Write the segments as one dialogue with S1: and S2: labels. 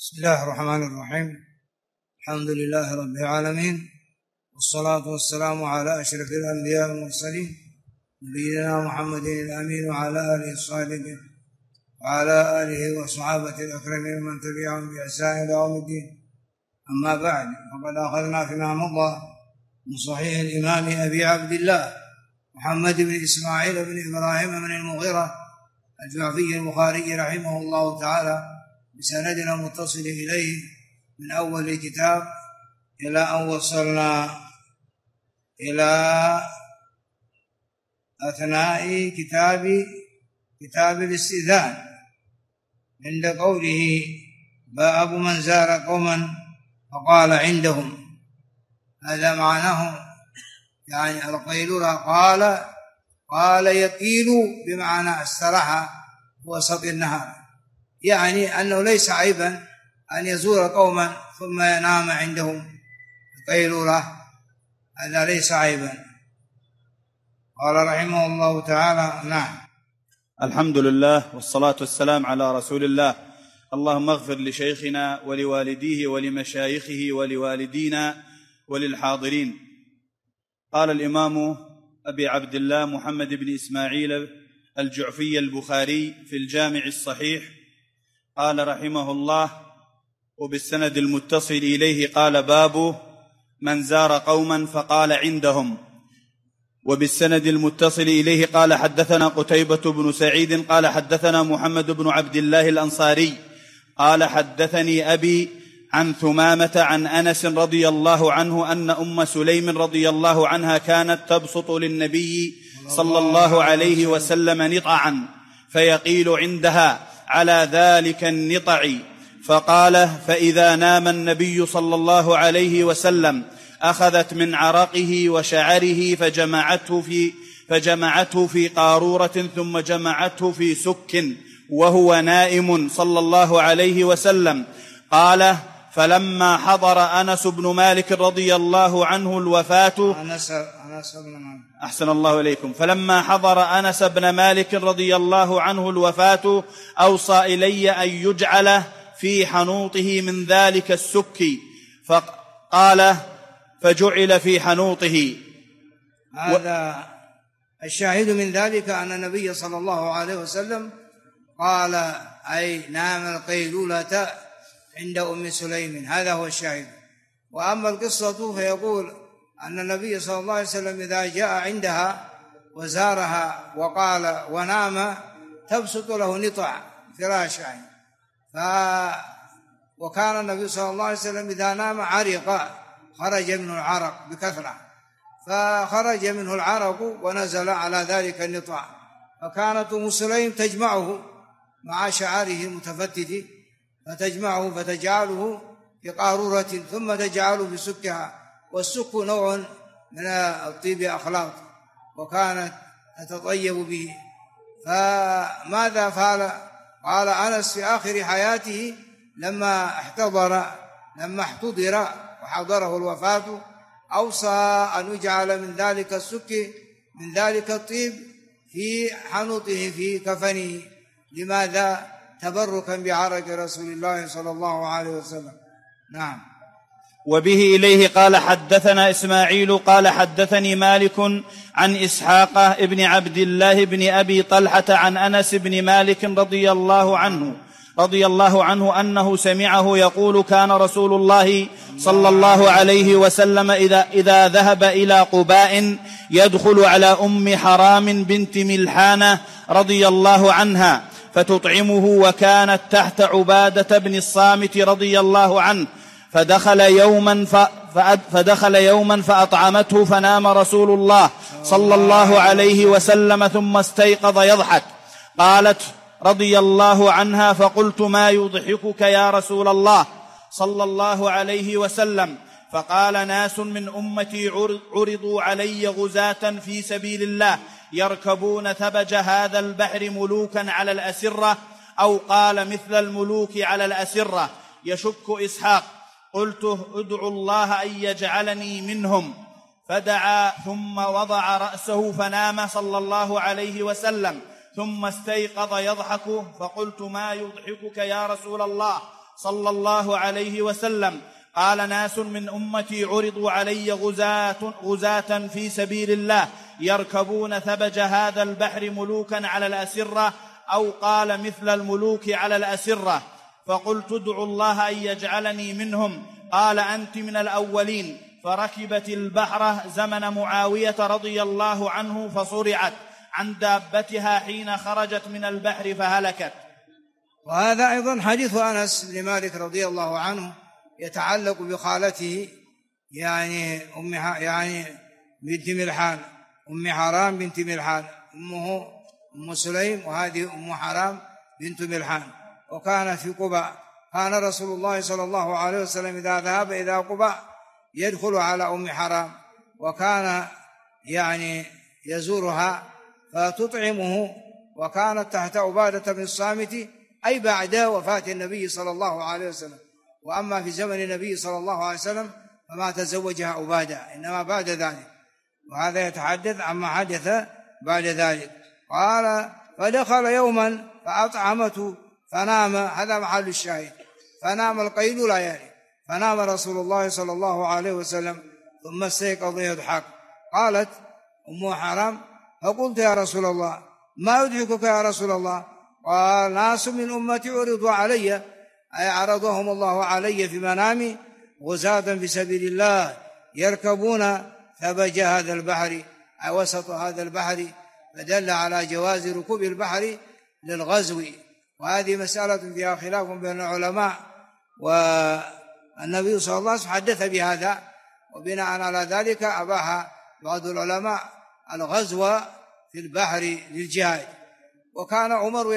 S1: بسم الله الرحمن الرحيم. الحمد لله رب العالمين، والصلاة والسلام على أشرف الأنبياء والمرسلين نبينا محمد الأمين وعلى آله الصادقين وعلى آله وصحابة الأكرمين من تبعهم بإحسان إلى يوم الدين. أما بعد، فقد أخذنا فيما مضى من صحيح الإمام أبي عبد الله محمد بن إسماعيل بن إبراهيم بن المغيرة الجعفي البخاري رحمه الله تعالى بسندنا متصل إليه من أول الكتاب إلى أن وصلنا إلى أثناء كتاب الاستئذان عند قوله باب من زار قوما فقال عندهم. هذا معناه يعني القيلولة. قال يقيل بمعنى استراح وسط النهار، يعني أنه ليس عيبا أن يزور قوما ثم ينام عندهم القيلولة، هذا ليس عيبا. قال رحمه الله تعالى: نعم.
S2: الحمد لله والصلاة والسلام على رسول الله. اللهم اغفر لشيخنا ولوالديه ولمشايخه ولوالدينا وللحاضرين. قال الإمام أبي عبد الله محمد بن إسماعيل الجعفي البخاري في الجامع الصحيح، قال رحمه الله: وبالسند المتصل إليه قال: باب من زار قوما فقال عندهم. وبالسند المتصل إليه قال: حدثنا قتيبة بن سعيد قال: حدثنا محمد بن عبد الله الأنصاري قال: حدثني أبي عن ثمامة عن أنس رضي الله عنه أن أم سليم رضي الله عنها كانت تبسط للنبي صلى الله عليه وسلم نطعا فيقيل عندها على ذلك النطع، فقال: فإذا نام النبي صلى الله عليه وسلم أخذت من عرقه وشعره فجمعته في قارورة ثم جمعته في سك وهو نائم صلى الله عليه وسلم. قال: فلما حضر أنس بن مالك رضي الله عنه الوفاة أحسن الله إليكم. فلما حضر أنس بن مالك رضي الله عنه الوفاة أوصى إلي أن يجعل في حنوطه من ذلك السك، فقال: فجعل في حنوطه.
S1: هذا الشاهد من ذلك أن النبي صلى الله عليه وسلم قال أي نام القيلولة عند أم سليم، هذا هو الشاهد. وأما القصة فيقول أن النبي صلى الله عليه وسلم إذا جاء عندها وزارها وقال ونام تبسط له نطع فراشا، وكان النبي صلى الله عليه وسلم إذا نام عرق، خرج منه العرق بكثرة، فخرج منه العرق ونزل على ذلك النطع، فكانت أم سليم تجمعه مع شعره المتفتت، فتجمعه فتجعله في قارورة ثم تجعله في سكها، والسك نوع من الطيب أخلاق وكانت تتطيب به. فماذا فعل؟ قال أنس في آخر حياته لما احتضر وحضره الوفاة أوصى أن يجعل من ذلك السك من ذلك الطيب في حنوطه في كفنه. لماذا؟ تبركا بعرق رسول الله صلى الله عليه وسلم. نعم.
S2: وبه إليه قال: حدثنا إسماعيل قال: حدثني مالك عن إسحاق ابن عبد الله بن أبي طلحة عن أنس بن مالك رضي الله عنه أنه سمعه يقول: كان رسول الله صلى الله عليه وسلم إذا ذهب إلى قباء يدخل على أم حرام بنت ملحانة رضي الله عنها فتطعمه، وكانت تحت عبادة بن الصامت رضي الله عنه، فدخل يوما فأطعمته، فنام رسول الله صلى الله عليه وسلم ثم استيقظ يضحك. قالت رضي الله عنها: فقلت: ما يضحكك يا رسول الله صلى الله عليه وسلم؟ فقال: ناس من أمتي عرضوا علي غزاة في سبيل الله يركبون ثبج هذا البحر ملوكا على الأسرة، أو قال مثل الملوك على الأسرة. يشك إسحاق. قلت: ادعوا الله أن يجعلني منهم. فدعا ثم وضع رأسه فنام صلى الله عليه وسلم، ثم استيقظ يضحك. فقلت: ما يضحكك يا رسول الله صلى الله عليه وسلم قال: ناس من أمتي عرضوا علي غزاة في سبيل الله يركبون ثبج هذا البحر ملوكا على الأسرة، أو قال مثل الملوك على الأسرة، فقلت ادعوا الله أن يجعلني منهم. قال: أنت من الأولين. فركبت البحر زمن معاوية رضي الله عنه، فصرعت عن دابتها حين خرجت من البحر فهلكت.
S1: وهذا أيضا حديث أنس بن مالك رضي الله عنه يتعلق بخالته يعني بنت ملحان، أم حرام بنت ملحان، أمه أم سليم، وهذه أم حرام بنت ملحان. وكان في قباء، كان رسول الله صلى الله عليه وسلم إذا ذهب إلى قباء يدخل على أم حرام، وكان يعني يزورها فتطعمه، وكانت تحت عبادة بن الصامت أي بعد وفاة النبي صلى الله عليه وسلم. وأما في زمن النبي صلى الله عليه وسلم فما تزوجها عبادة، إنما بعد ذلك. وهذا يتحدث عما حدث بعد ذلك. قال: فدخل يوما فأطعمته فنام، هذا محل الشاهد، فنام القيلولة يعني، فنام رسول الله صلى الله عليه وسلم ثم استيقظ يضحك. قالت أم حرام: فقلت يا رسول الله ما يضحكك يا رسول الله؟ قال: ناس من أمتي عرضوا علي، أي عرضهم الله علي في منامي غزاة في سبيل الله يركبون ثبج هذا البحر، أي وسط هذا البحر، فدل على جواز ركوب البحر للغزو. وهذه مسألة فيها خلاف بين العلماء، والنبي صلى الله عليه وسلم حدث بهذا، وبناء على ذلك أباح بعض العلماء الغزو في البحر للجهاد. وكان عمر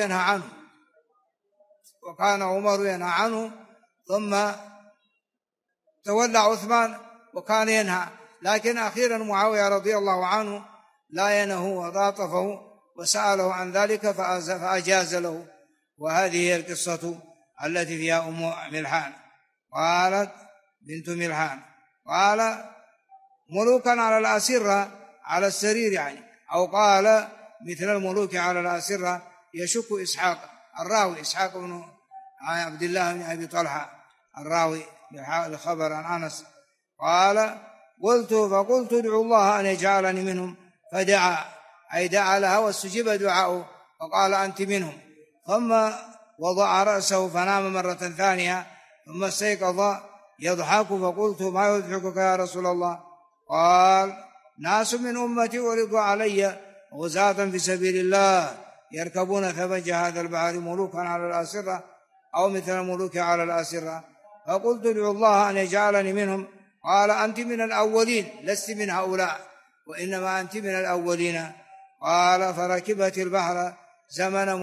S1: ينهى عنه، ثم تولى عثمان وكان ينهى، لكن أخيرا معاوية رضي الله عنه لا ينهى وضاطفه وسأله عن ذلك فأجاز له. وهذه هي القصة التي فيها أم ملحان. قالت بنت ملحان، قال: ملوكا على الأسرة، على السرير يعني، أو قال مثل الملوك على الأسرة. يشك إسحاق الراوي، إسحاق بن عبد الله بن أبي طلحة الراوي لخبر عن أنس. قال: فقلت ادعوا الله أن يجعلني منهم، فدعا، أي دعا لها واستجيب دعاؤه، وقال: أنت منهم. ثم وضع رأسه فنام مرة ثانية، ثم استيقظ يضحك، فقلت: ما يضحكك يا رسول الله؟ قال: ناس من أمتي عرضوا علي غزاة في سبيل الله يركبون ثبج هذا البحر ملوكا على الأسرة، أو مثل الملوك على الأسرة، فقلت ادعوا الله أن يجعلني منهم. قال: أنت من الأولين، لست من هؤلاء، وإنما أنت من الأولين. قال: فركبت البحر زمن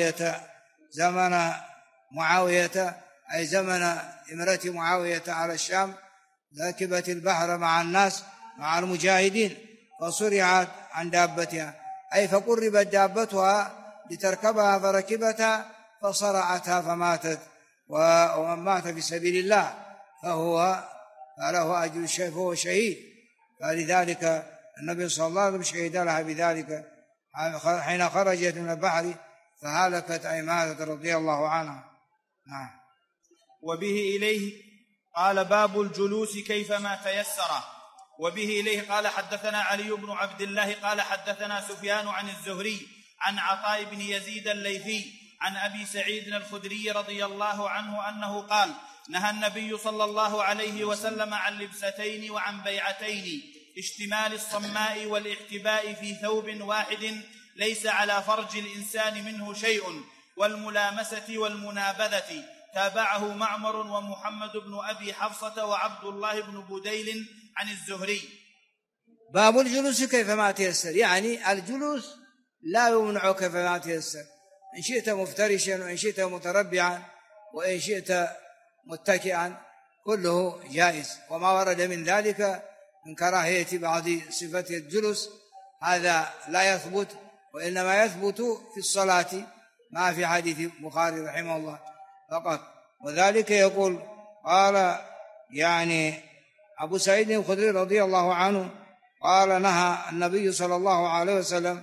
S1: معاوية أي زمن إمرة معاوية على الشام، ركبت البحر مع الناس مع المجاهدين، فصرعت عن دابتها، أي فقربت دابتها لتركبها فركبتها فصرعتها فماتت. ومن مات في سبيل الله فله أجر الشهيد، فهو شهيد. فلذلك النبي صلى الله عليه وسلم شهد لها بذلك حين خرجت من البحر فهلكت أي ماتت رضي الله عنها.
S2: وبه إليه قال: باب الجلوس كيفما تيسر. وبه إليه قال: حدثنا علي بن عبد الله قال: حدثنا سفيان عن الزهري عن عطاء بن يزيد الليثي عن أبي سعيد الخدري رضي الله عنه أنه قال: نهى النبي صلى الله عليه وسلم عن لبستين وعن بيعتين: اشتمال الصماء والاحتباء في ثوب واحد ليس على فرج الإنسان منه شيء، والملامسة والمنابذة. تابعه معمر ومحمد بن أبي حفصة وعبد الله بن بديل عن الزهري.
S1: باب الجلوس كيفما تيسر، يعني الجلوس لا يمنع كيفما تيسر، إن شئت مفترشا، وإن شئت متربعا، وإن شئت متكئا، كله جائز. وما ورد من ذلك من كراهية بعض صفة الجلوس هذا لا يثبت، وإنما يثبت في الصلاة ما في حديث البخاري رحمه الله فقط. وذلك يقول قال يعني أبو سعيد الخدري رضي الله عنه قال: نهى النبي صلى الله عليه وسلم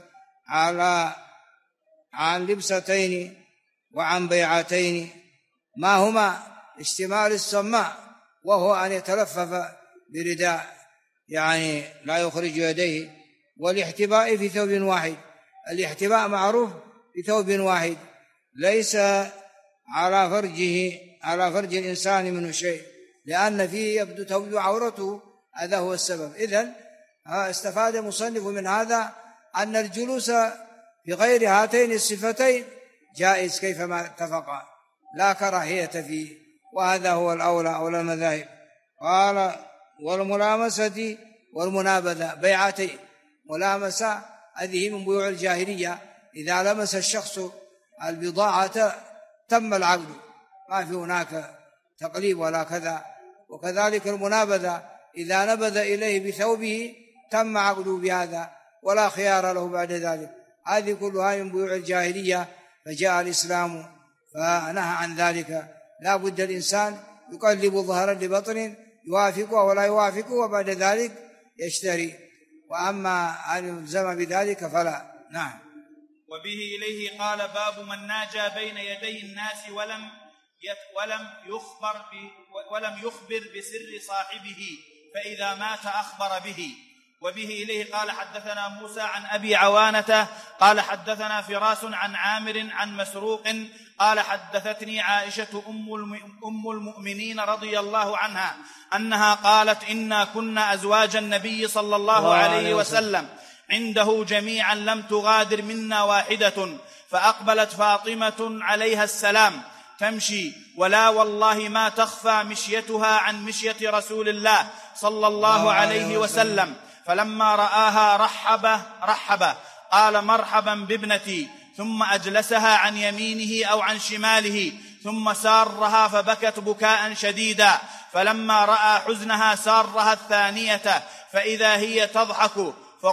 S1: عن لبستين وعن بيعتين. ما هما؟ اشتمال السماء، وهو أن يتلفف برداء يعني لا يخرج يديه، والاحتباء في ثوب واحد. الاحتباء معروف في ثوب واحد، ليس على فرج الإنسان منه شيء، لأن فيه تبدو عورته، هذا هو السبب. إذن استفاد المصنف من هذا أن الجلوس في غير هاتين الصفتين جائز كيفما اتفقا، لا كراهية فيه، وهذا هو الأولى أولى المذاهب. قال والملامسة والمنابذة بيعتين. ملامسة هذه من بيوع الجاهلية، إذا لمس الشخص البضاعة تم العقد، ما في هناك تقليب ولا كذا. وكذلك المنابذة، إذا نبذ إليه بثوبه تم عقده بهذا ولا خيار له بعد ذلك. هذه كلها من بيوع الجاهلية، فجاء الإسلام فنهى عن ذلك. لا بد الإنسان يقلب ظهرا لبطن، يوافقه ولا يوافقه، وبعد ذلك يشتري. وأما أن يلزم بذلك فلا. نعم.
S2: وبه إليه قال باب من ناجى بين يدي الناس ولم يخبر بسر صاحبه، فإذا مات أخبر به. وبه إليه قال حدثنا موسى عن أبي عوانة قال حدثنا فراس عن عامر عن مسروق قال حدثتني عائشة أم المؤمنين رضي الله عنها أنها قالت إنا كنا أزواج النبي صلى الله عليه وسلم عنده جميعا لم تغادر منا واحدة، فأقبلت فاطمة عليها السلام تمشي، ولا والله ما تخفى مشيتها عن مشية رسول الله صلى الله عليه وسلم، فلما رآها رحب قال مرحبا بابنتي، ثم أجلسها عن يمينه أو عن شماله، ثم سارها فبكت بكاء شديدا، فلما رأى حزنها سارها الثانية فإذا هي تضحك،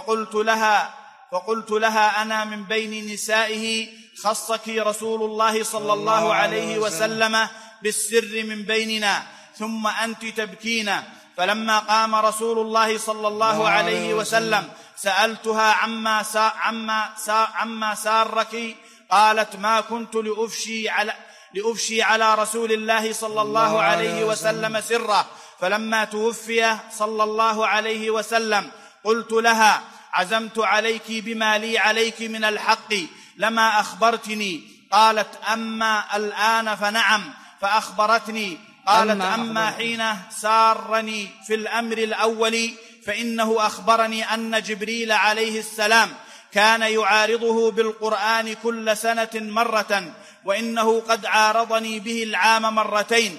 S2: فقلت لها أنا من بين نسائه خصك رسول الله صلى الله عليه وسلم بالسر من بيننا، ثم أنت تبكين. فلما قام رسول الله صلى الله عليه وسلم سألتها عما سارك، قالت ما كنت لأفشي على رسول الله صلى الله عليه وسلم سره، فلما توفي صلى الله عليه وسلم قلت لها عزمت عليك بما لي عليك من الحق لما أخبرتني، قالت أما الآن فنعم، فأخبرتني. قالت أما حين سارني في الأمر الأول فإنه أخبرني أن جبريل عليه السلام كان يعارضه بالقرآن كل سنة مرة، وإنه قد عارضني به العام مرتين،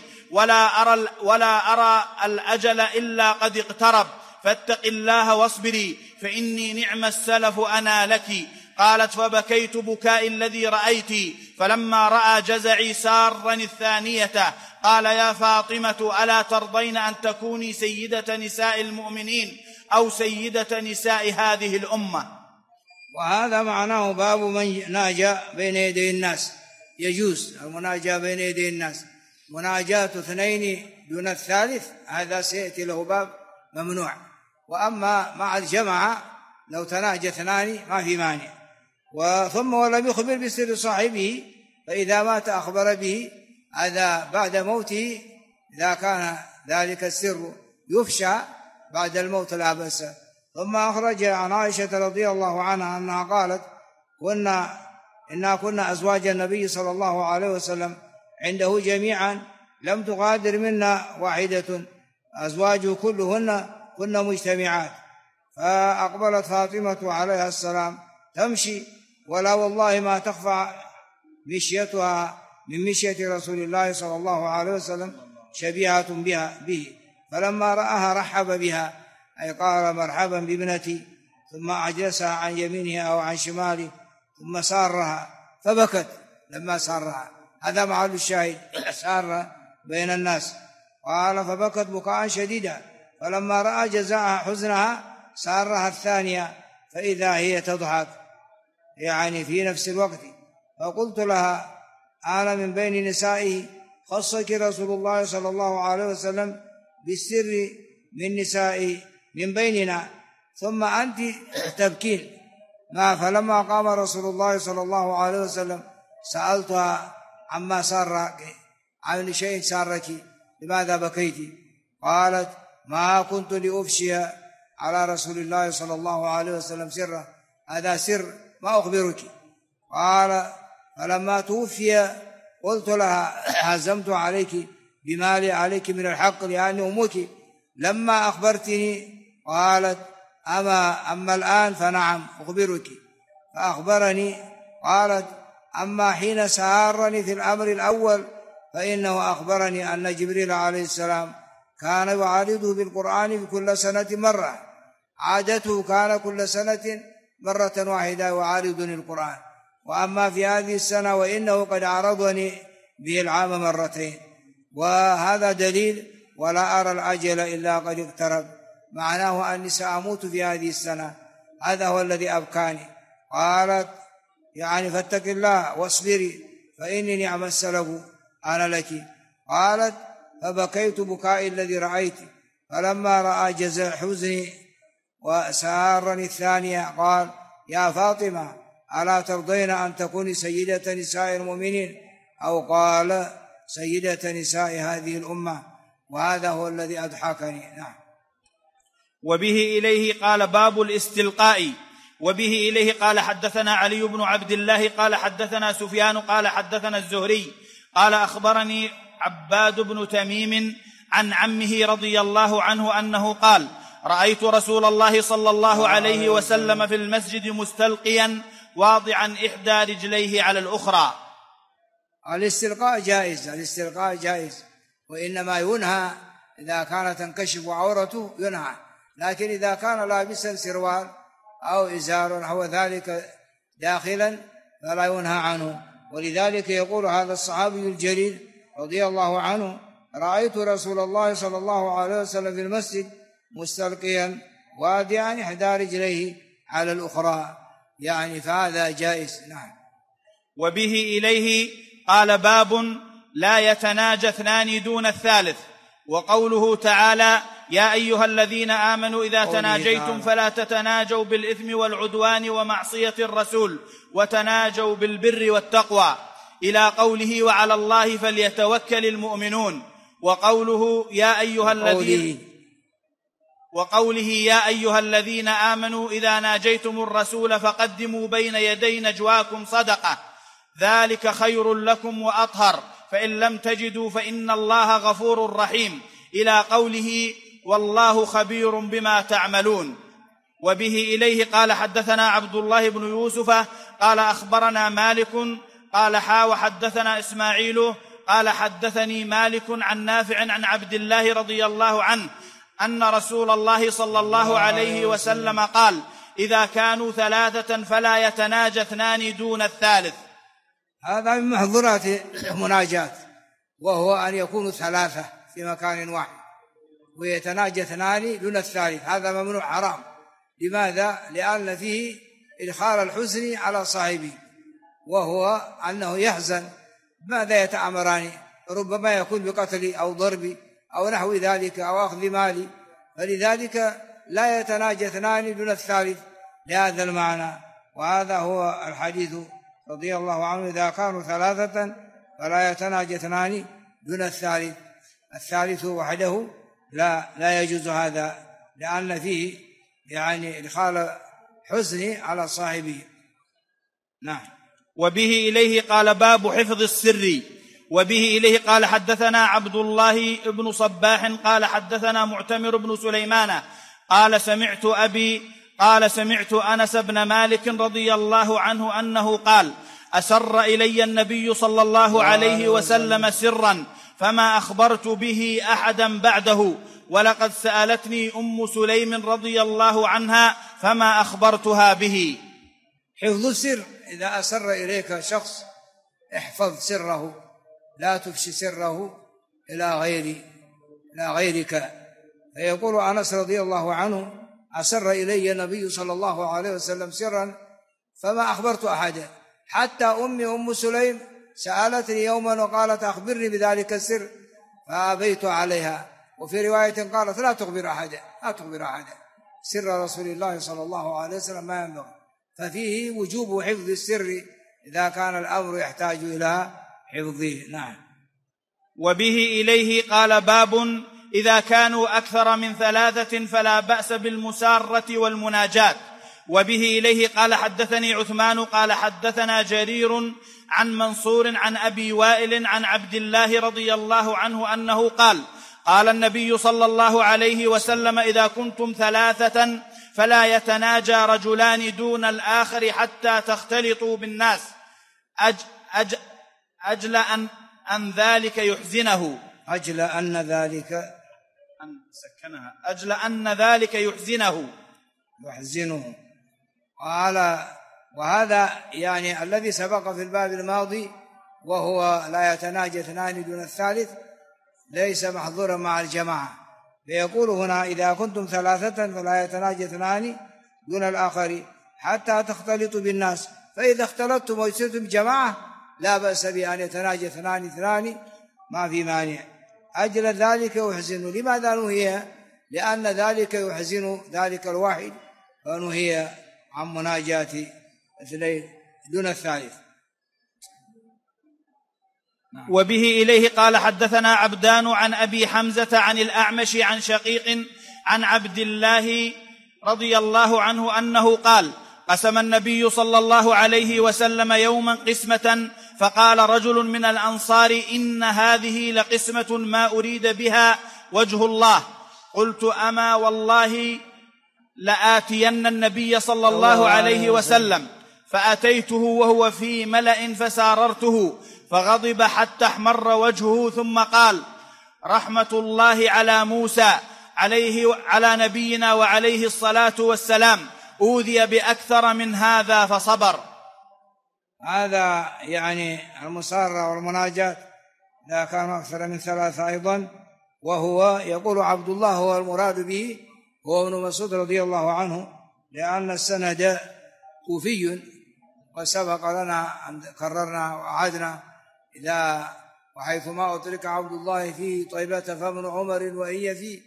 S2: ولا أرى الأجل إلا قد اقترب، فاتق الله واصبري فإني نعم السلف أنا لك. قالت فبكيت بكاء الذي رأيت، فلما رأى جزعي سارني الثانية قال يا فاطمة ألا ترضين أن تكوني سيدة نساء المؤمنين أو سيدة نساء هذه الأمة.
S1: وهذا معناه باب من ناجى بين يدي الناس. يجوز المناجاة بين يدي الناس، مناجاة اثنين دون الثالث هذا سيأتي له باب ممنوع. وأما مع الجماعة لو تناجى اثنان ما في مانع. ثم ولم يخبر بسر صاحبه، فإذا مات أخبر به، هذا بعد موته إذا كان ذلك السر يفشى بعد الموت لا بأس. ثم أخرج عن عائشة رضي الله عنها أنها قالت إنا كنا أزواج النبي صلى الله عليه وسلم عنده جميعا لم تغادر منا واحدة، أزواجه كلهن كنا مجتمعات. فأقبلت فاطمة عليها السلام تمشي، ولا والله ما تخفى مشيتها من مشية رسول الله صلى الله عليه وسلم شبيهة به، فلما رآها رحب بها، أي قال مرحبا بابنتي، ثم أجلسها عن يمينه أو عن شماله، ثم سارها فبكت لما سارها. هذا محل الشاهد، سار بين الناس. قال فبكت بكاء شديدا، فلما رأى جزاءها حزنها سارها الثانية فإذا هي تضحك، يعني في نفس الوقت. فقلت لها أنا من بين نسائه خصك رسول الله صلى الله عليه وسلم بالسر من نسائه من بيننا، ثم أنت تبكين. فلما قام رسول الله صلى الله عليه وسلم سألتها عما سارك، عن شيء سارك، لماذا بكيت؟ قالت: ما كنت لأفشي على رسول الله صلى الله عليه وسلم سرا، هذا سر ما أخبرك. قال: فلما توفي قلت لها: عزمت عليك بما عليك من الحق لأني أمك لما أخبرتني. قالت: أما الآن فنعم أخبرك. فأخبرني. قالت: أما حين سارني في الأمر الأول فإنه أخبرني أن جبريل عليه السلام كان يعارضه بالقرآن كل سنة مرة، عادته كان كل سنة مرة واحدة يعارضني القرآن، وأما في هذه السنة وإنه قد عارضني به العام مرتين، وهذا دليل ولا أرى الأجل إلا قد اقترب، معناه أني سأموت في هذه السنة، هذا هو الذي أبكاني. قالت: يعني فاتق الله واصبري فإني نعم السلف أنا لك. قالت: فبكيت بكائي الذي رأيت. فلما رأى جزع حزني وسارني الثانية قال: يا فاطمة ألا ترضين أن تكوني سيدة نساء المؤمنين؟ أو قال: سيدة نساء هذه الأمة، وهذا هو الذي أضحكني. نعم.
S2: وبه إليه قال: باب الاستلقاء. وبه إليه قال: حدثنا علي بن عبد الله قال حدثنا سفيان قال حدثنا الزهري قال: أخبرني عباد بن تميم عن عمه رضي الله عنه أنه قال: رأيت رسول الله صلى الله عليه وسلم في المسجد مستلقيا واضعا إحدى رجليه على الأخرى.
S1: الاستلقاء جائز، وإنما ينهى إذا كانت تنكشف عورته ينهى، لكن إذا كان لابسا سروال أو إزار أو ذلك داخلا فلا ينهى عنه. ولذلك يقول هذا الصحابي الجليل رضي الله عنه: رأيت رسول الله صلى الله عليه وسلم في المسجد مستلقيا واضعا إحدى رجليه على الأخرى، يعني فهذا جائز. نعم.
S2: وبه إليه قال: باب لا يتناجى اثنان دون الثالث. وقوله تعالى: يا أيها الذين آمنوا إذا تناجيتم فلا تتناجوا بالإثم والعدوان ومعصية الرسول وتناجوا بالبر والتقوى، إلى قوله: وعلى الله فليتوكل المؤمنون. وقوله: يا أيها الذين آمنوا إذا ناجيتم الرسول فقدموا بين يدي نجواكم صدقة، ذلك خير لكم وأطهر، فإن لم تجدوا فإن الله غفور رحيم، إلى قوله: والله خبير بما تعملون. وبه إليه قال: حدثنا عبد الله بن يوسف قال أخبرنا مالك قال: وحدثنا إسماعيل قال حدثني مالك عن نافع عن عبد الله رضي الله عنه أن رسول الله صلى الله عليه وسلم قال: إذا كانوا ثلاثة فلا يتناجى اثنان دون الثالث.
S1: هذا من محظورات المناجاة، وهو أن يكونوا ثلاثة في مكان واحد ويتناجى اثنان دون الثالث، هذا ممنوع حرام. لماذا؟ لأن فيه إدخال الحزن على صاحبه، وهو أنه يحزن، ماذا يتأمران؟ ربما يكون بقتل أو ضرب أو نحو ذلك أو أخذ مالي، فلذلك لا يتناجى اثنان دون الثالث لهذا المعنى. وهذا هو الحديث رضي الله عنه: إذا كانوا ثلاثة فلا يتناجى اثنان دون الثالث، الثالث وحده لا يجوز هذا، لأن فيه يعني إدخال حزن على صاحبه. نعم.
S2: وبه إليه قال: باب حفظ السر. وبه إليه قال: حدثنا عبد الله بن صباح قال حدثنا معتمر بن سليمان قال: سمعت أبي قال: سمعت أنس بن مالك رضي الله عنه أنه قال: أسر إلي النبي صلى الله عليه وسلم سرا فما أخبرت به أحدا بعده، ولقد سألتني أم سليم رضي الله عنها فما أخبرتها به.
S1: حفظ السر: إذا أسر إليك شخص احفظ سره، لا تفشي سره إلى غيرك. فيقول أنس رضي الله عنه: أسر إلي النبي صلى الله عليه وسلم سرا فما أخبرت أحدا، حتى أم سليم سألتني يوما وقالت: أخبرني بذلك السر، فأبيت عليها. وفي رواية قالت: لا تخبر أحدا سر رسول الله صلى الله عليه وسلم ما ينبغي. ففيه وجوب حفظ السر إذا كان الأمر يحتاج إلى حفظه. نعم.
S2: وبه إليه قال: باب إذا كانوا أكثر من 3 فلا بأس بالمسارة والمناجاة. وبه إليه قال: حدثني عثمان قال حدثنا جرير عن منصور عن أبي وائل عن عبد الله رضي الله عنه أنه قال: قال النبي صلى الله عليه وسلم: إذا كنتم 3 فلا يتناجى رجلان دون الآخر حتى تختلطوا بالناس أجل أن ذلك يحزنه.
S1: أجل أن ذلك
S2: يحزنه.
S1: وهذا يعني الذي سبق في الباب الماضي، وهو لا يتناجى 2 دون الثالث، ليس محظورا مع الجماعة. فيقول هنا: إذا كنتم 3 فلا يتناجى 2 دون الآخر حتى تختلطوا بالناس. فإذا اختلطتم وصرتم جماعة لا بأس بأن يتناجى 2 ما في مانع. أجل ذلك يحزن. لماذا نهي؟ لأن ذلك يحزن ذلك الواحد، فنهي عن مناجاة 2 دون الثالث.
S2: وبه إليه قال: حدثنا عبدان عن أبي حمزة عن الأعمش عن شقيق عن عبد الله رضي الله عنه أنه قال: قسم النبي صلى الله عليه وسلم يوما قسمة، فقال رجل من الأنصار: إن هذه لقسمة ما أريد بها وجه الله. قلت: أما والله لآتين النبي صلى الله عليه وسلم، فأتيته وهو في ملأ فساررته، فغضب حتى احمر وجهه، ثم قال: رحمة الله على موسى على نبينا وعليه الصلاة والسلام، أوذي بأكثر من هذا فصبر.
S1: هذا يعني المسارة والمناجاة لا كانوا أكثر من 3 أيضا. وهو يقول عبد الله هو المراد به، هو ابن مسعود رضي الله عنه، لأن السند كوفي، وسبق لنا أن كررنا وعدنا إذا وحيثما أطلق عبد الله في طيبة فمن عمر، وإن يفي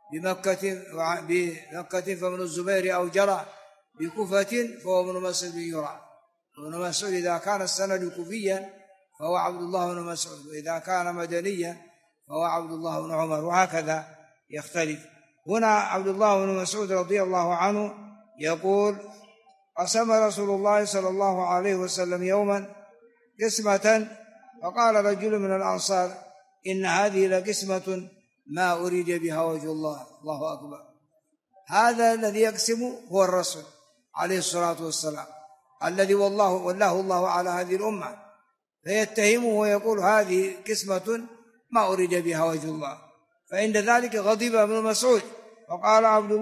S1: بمكة فمن الزبير أو جرى بكوفة فهو ابن مسعود يرى. ابن مسعود إذا كان السند كوفيا فهو عبد الله بن مسعود، وإذا كان مدنيا فهو عبد الله بن عمر، وهكذا يختلف. هنا عبد الله بن مسعود رضي الله عنه يقول: قسم رسول الله صلى الله عليه وسلم يوما قسمة، فقال رجل من الأنصار: إن هذه لقسمة ما أريد بها وجه الله. الله أكبر. هذا الذي يقسم هو الرسول عليه الصلاة والسلام، الذي والله الله على هذه الأمة، فيتهمه ويقول: هذه قسمة ما أريد بها وجه الله. فعند ذلك غضب ابن مسعود، فقال عبد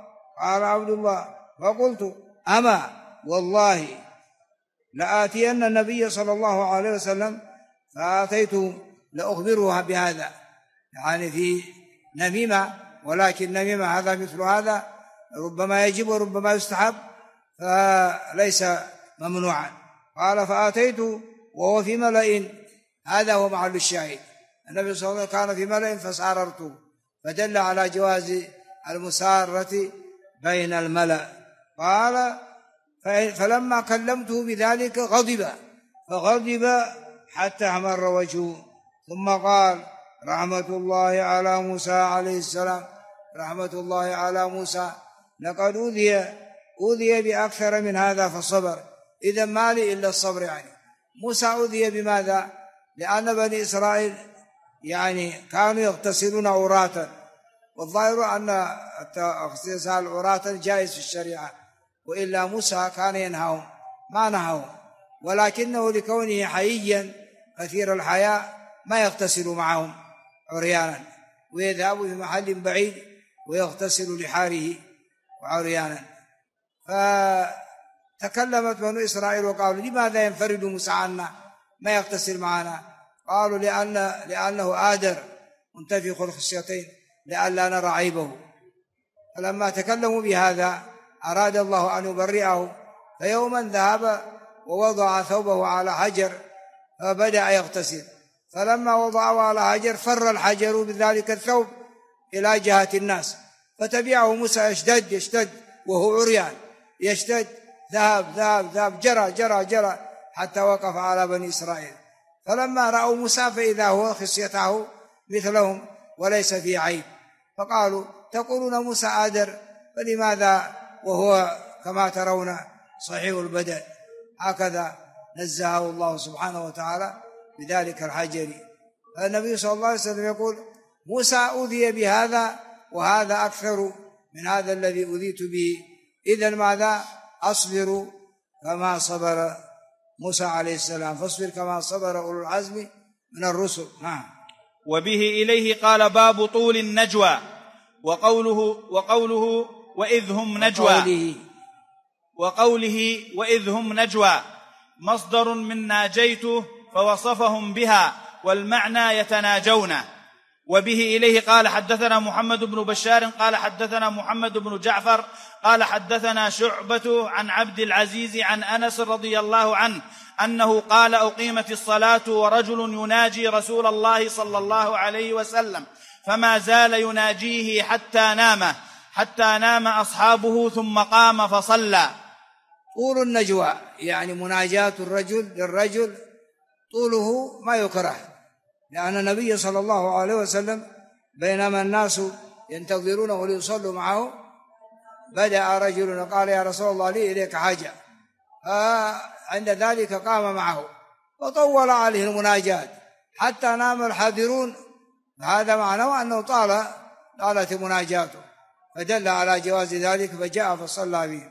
S1: الله فقلت: أما والله لآتين النبي صلى الله عليه وسلم فآتيته لأخبره بهذا، يعني في نميمة، ولكن نميمة هذا مثل هذا ربما يجب وربما يستحب، فليس ممنوعا. قال: فآتيته وهو في ملأ، هذا هو محل الشاهد. النبي صلى الله عليه وسلم كان في ملأ فساررته، فدل على جواز المسارة بين الملأ. قال: فلما كلمته بذلك فغضب حتى احمر وجهه، ثم قال: رحمة الله على موسى عليه السلام، رحمة الله على موسى، لقد أوذي بأكثر من هذا فصبر. إذا ما لي إلا الصبر. يعني موسى أوذي بماذا؟ لأن بني إسرائيل يعني كانوا يغتسلون عراة، والظاهر أن اغتسال عراة جائز في الشريعة، وإلا موسى كان ينهاهم، ما نهاهم، ولكنه لكونه حييا كثير الحياء ما يغتسل معهم عريانا، ويذهب في محل بعيد ويغتسل لحاره وعريانا. فتكلمت بنو إسرائيل وقالوا: لماذا ينفرد موسى عنا ما يغتسل معنا؟ قالوا: لأنه آدر منتفخ الخصيتين لئلا نرى عيبه. فلما تكلموا بهذا أراد الله أن يبرئه، فيوما ذهب ووضع ثوبه على حجر فبدأ يغتسل، فلما وضعه على حجر فر الحجر بذلك الثوب إلى جهة الناس، فتبعه موسى يشتد وهو عريان، يشتد، ذهب جرى حتى وقف على بني إسرائيل، فلما رأوا موسى فإذا هو خصيته مثلهم وليس فيه عيب، فقالوا تقولون موسى آدر، فلماذا وهو كما ترون صحيح البدن؟ هكذا نزهه الله سبحانه وتعالى بذلك الحجر. فالنبي صلى الله عليه وسلم يقول موسى أوذي بهذا وهذا أكثر من هذا الذي أوذيت به، إذن ماذا؟ أصبر كما صبر موسى عليه السلام، فاصبر كما صبر أولو العزم من الرسل.
S2: وبه إليه قال باب طول النجوى وقوله وإذ هم نجوى، وقوله وإذ هم نجوى مصدر من ناجيته فوصفهم بها، والمعنى يتناجون. وبه إليه قال حدثنا محمد بن بشار قال حدثنا محمد بن جعفر قال حدثنا شعبة عن عبد العزيز عن أنس رضي الله عنه أنه قال أقيمت الصلاة ورجل يناجي رسول الله صلى الله عليه وسلم فما زال يناجيه حتى نام أصحابه ثم قام فصلى.
S1: طول النجوى يعني مناجاة الرجل للرجل طوله ما يكره، لأن النبي صلى الله عليه وسلم بينما الناس ينتظرونه ليصلوا معه بدأ رجل وقال يا رسول الله لي إليك حاجة، عند ذلك قام معه وطول عليه المناجاة حتى نام الحاضرون، هذا معناه أنه طالت مناجاته، فدل على جواز ذلك فجاء فصلى به.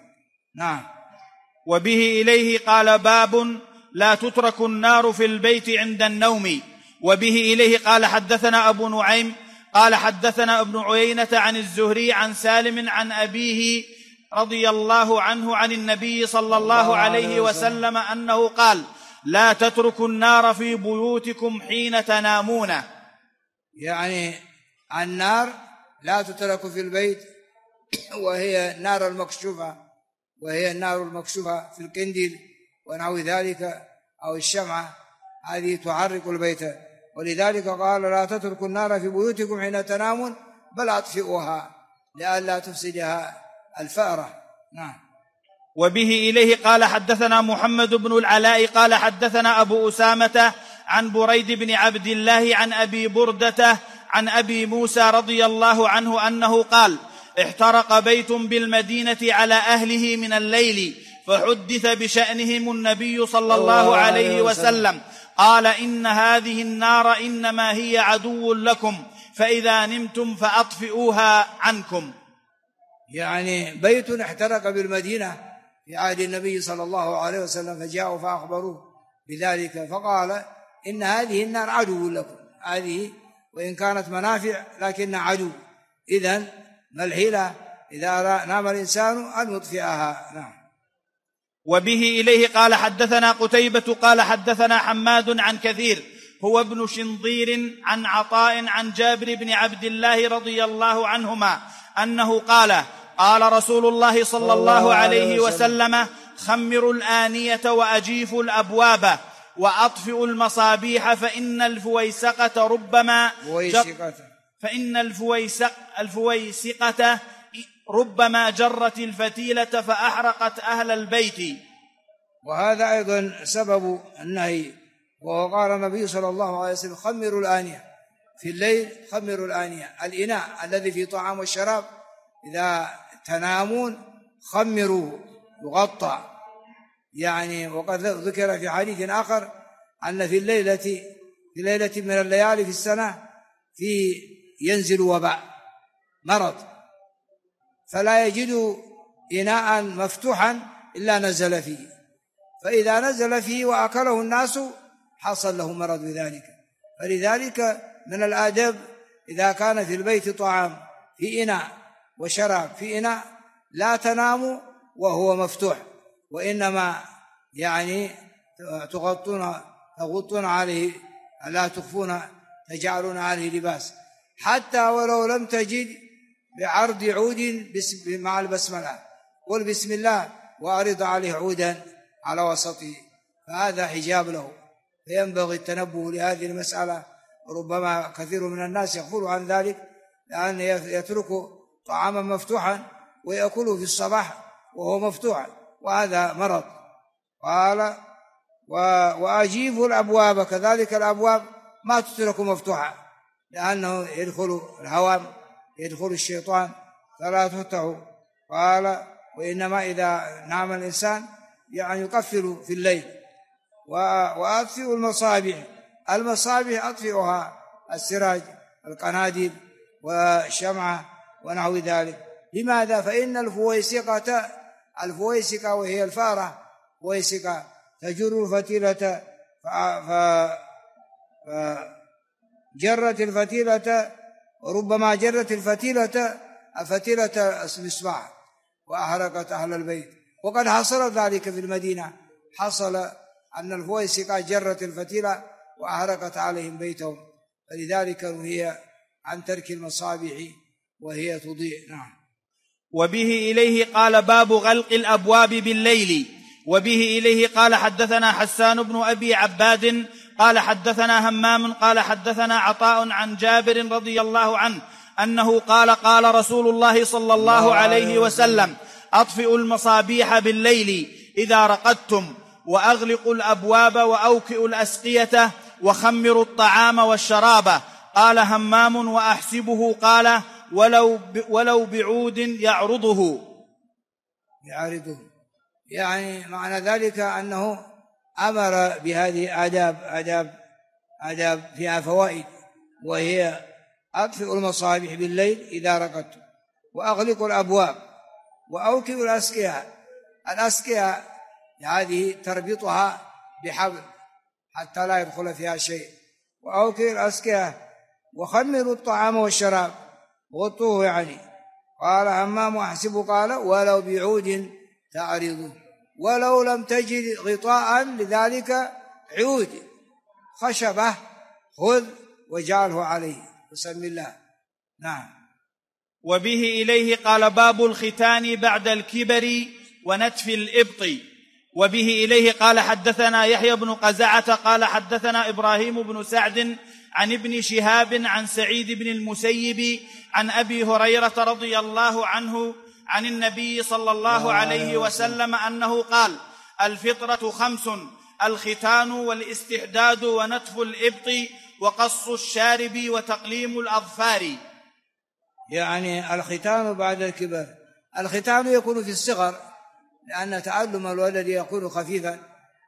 S2: وبه إليه قال باب لا تترك النار في البيت عند النوم. وبه إليه قال حدثنا أبو نعيم قال حدثنا ابن عيينة عن الزهري عن سالم عن أبيه رضي الله عنه عن النبي صلى الله عليه وسلم أنه قال لا تتركوا النار في بيوتكم حين تنامون،
S1: يعني النار لا تترك في البيت، وهي النار المكشوفة في القنديل ونحو ذلك أو الشمعة، هذه تعرق البيت، ولذلك قال لا تتركوا النار في بيوتكم حين تنامون بل أطفئوها لئلا تفسدها الفأرة.
S2: وبه إليه قال حدثنا محمد بن العلاء قال حدثنا أبو أسامة عن بريد بن عبد الله عن أبي بردة عن أبي موسى رضي الله عنه أنه قال احترق بيت بالمدينة على أهله من الليل فحدث بشأنهم النبي صلى الله عليه وسلم قال إن هذه النار إنما هي عدو لكم فإذا نمتم فأطفئوها عنكم.
S1: يعني بيت احترق بالمدينة في عهد النبي صلى الله عليه وسلم فجاءوا فأخبروه بذلك فقال إن هذه النار عدو لكم، هذه وإن كانت منافع لكن عدو، إذن ما الحيلة إذا نام الإنسان أن يطفئها.
S2: وبه إليه قال حدثنا قتيبة قال حدثنا حماد عن كثير هو ابن شنظير عن عطاء عن جابر بن عبد الله رضي الله عنهما أنه قال قال رسول الله صلى الله عليه وسلم خمروا الآنية وأجيفوا الأبواب وأطفئوا المصابيح فإن الفويسقة ربما جرت الفتيلة فأحرقت أهل البيت.
S1: وهذا أيضا سبب النهي، وهو قال النبي صلى الله عليه وسلم خمروا الآنية في الليل، خمروا الآنية الإناء الذي فيه طعام والشراب إذا تنامون خمروا يغطى، يعني وقد ذكر في حديث آخر أن في ليلة من الليالي في السنة ينزل وباء مرض فلا يجد إناء مفتوحا إلا نزل فيه، فإذا نزل فيه وأكله الناس حصل له مرض بذلك. فلذلك من الآداب إذا كان في البيت طعام في إناء وشراب في إناء لا تنام وهو مفتوح، وإنما يعني تغطون عليه، لا تخفون، تجعلون عليه لباس، حتى ولو لم تجد بعرض عود مع البسملة قل بسم الله وأعرض عليه عودا على وسطه، فهذا حجاب له. فينبغي التنبه لهذه المسألة، ربما كثير من الناس يغفل عن ذلك لأن يترك طعاما مفتوحا ويأكله في الصباح وهو مفتوح، وهذا مرض. قال وأجيب الأبواب، كذلك الأبواب ما تترك مفتوحة، لأنه يدخل الهوام، يدخل الشيطان، فلا تفتح. قال وإنما إذا نام الإنسان يعني يقفل في الليل. وأطفئ المصابيح أطفئها السراج، القناديل والشمعة ونحو ذلك. لماذا؟ فإن الفويسقة وهي الفارة فويسقة تجر الفتيلة، فجرت الفتيلة، وربما جرت الفتيلة المصباح وأحرقت أهل البيت. وقد حصل ذلك في المدينة، حصل أن الفويسقة جرت الفتيلة وأحرقت عليهم بيتهم، فلذلك نهي عن ترك المصابيح وهي تضيء. نعم.
S2: وبه إليه قال باب غلق الأبواب بالليل. وبه إليه قال حدثنا حسان بن أبي عباد قال حدثنا همام قال حدثنا عطاء عن جابر رضي الله عنه أنه قال قال رسول الله صلى الله عليه وسلم أطفئوا المصابيح بالليل إذا رقدتم، وأغلقوا الأبواب، وأوكئوا الأسقية، وخمروا الطعام والشراب. قال همام وأحسبه قال ولو بعود يعرضه،
S1: يعني معنى ذلك أنه أمر بهذه آداب فيها فوائد، وهي أطفئوا المصابيح بالليل إذا رقدتم، وأغلقوا الأبواب، وأوكئوا الأسقية هذه تربطها بحبل حتى لا يدخل فيها شيء، وأوكئوا الأسقية، وخمروا الطعام والشراب، غطوه يعني. قال همام أحسب قال ولو بعود تعرضه، ولو لم تجد غطاء لذلك عود خشبة خذ وجعله عليه، بسم الله. نعم.
S2: وبه إليه قال باب الختان بعد الكبر ونتف الإبط. وبه إليه قال حدثنا يحيى بن قزعة قال حدثنا إبراهيم بن سعد عن ابن شهاب عن سعيد بن المسيب عن أبي هريرة رضي الله عنه عن النبي صلى الله عليه وسلم أنه قال الفطرة 5: الختان والاستحداد ونتف الإبط وقص الشارب وتقليم الأظفار.
S1: يعني الختان بعد الكبر. الختان يكون في الصغر، لأن تعلم الولد يكون خفيفا،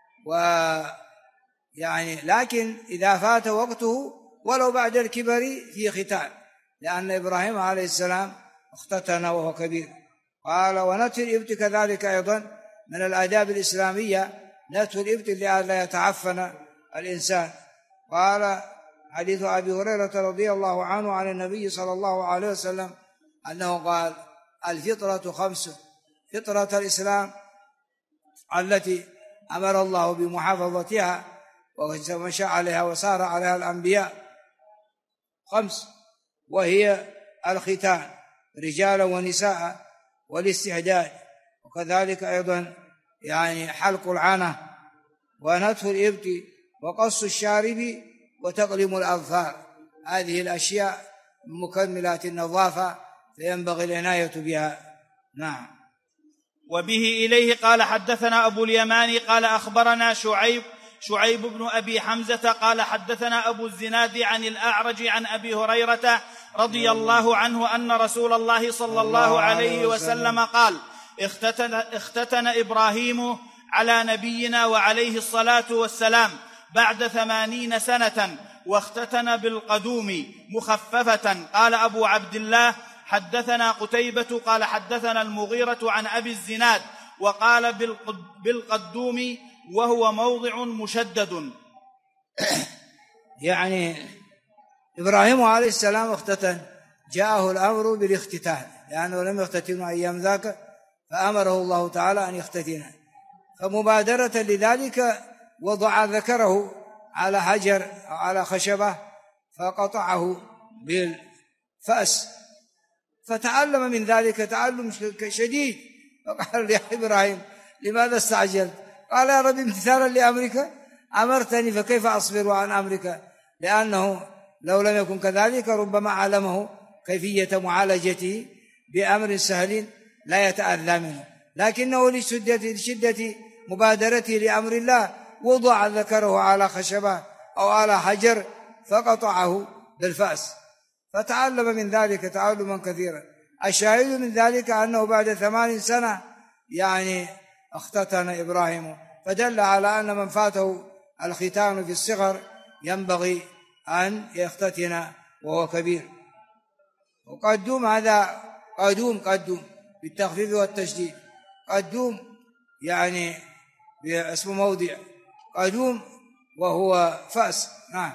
S1: لكن إذا فات وقته ولو بعد الكبر في ختان، لأن إبراهيم عليه السلام اختتن وهو كبير. قال ونتف الإبط كذلك أيضا من الآداب الإسلامية، نتف الإبط لئلا يتعفن الإنسان. قال حديث أبي هريرة رضي الله عنه عن النبي صلى الله عليه وسلم أنه قال الفطرة 5: فطرة الإسلام التي أمر الله بمحافظتها ومشى عليها وسار عليها الأنبياء 5، وهي الختان رجالا ونساء، والاستحداد، وكذلك أيضا حلق العانة، ونتف الإبط، وقص الشارب، وتقليم الأظفار. هذه الأشياء من مكملات النظافة، فينبغي العناية بها. نعم.
S2: وبه إليه قال حدثنا أبو اليمان قال أخبرنا شعيب بن أبي حمزة قال حدثنا أبو الزناد عن الأعرج عن أبي هريرة رضي الله عنه أن رسول الله صلى الله عليه وسلم قال اختتن إبراهيم على نبينا وعليه الصلاة والسلام بعد 80 سنة، واختتن بالقدوم مخففة. قال أبو عبد الله حدثنا قتيبة قال حدثنا المغيرة عن أبي الزناد وقال بالقدوم وهو موضع مشدد.
S1: إبراهيم عليه السلام اختتن، جاءه الأمر بالاختتان، لأنه لم يختتن أيام ذاك، فأمره الله تعالى أن يختتنه، فمبادرة لذلك وضع ذكره على حجر أو على خشبة فقطعه بالفأس، فتعلم من ذلك تعلم شديد، فقال يا إبراهيم لماذا استعجلت؟ قال يا رب امتثالا لأمرك أمرتني، فكيف أصبر عن أمرك؟ لأنه لو لم يكن كذلك ربما علمه كيفية معالجته بأمر سهل لا يتأذى منه، لكنه لشدة مبادرته لأمر الله وضع ذكره على خشبة أو على حجر فقطعه بالفأس، فتعلم من ذلك تعلما كثيرا. الشاهد من ذلك أنه بعد 8 سنة يعني اختتن إبراهيم، فدل على أن من فاته الختان في الصغر ينبغي أن يختتن وهو كبير. وقدوم هذا قدوم بالتخفيف والتشديد، قدوم يعني اسم موضع قدوم وهو فأس. نعم.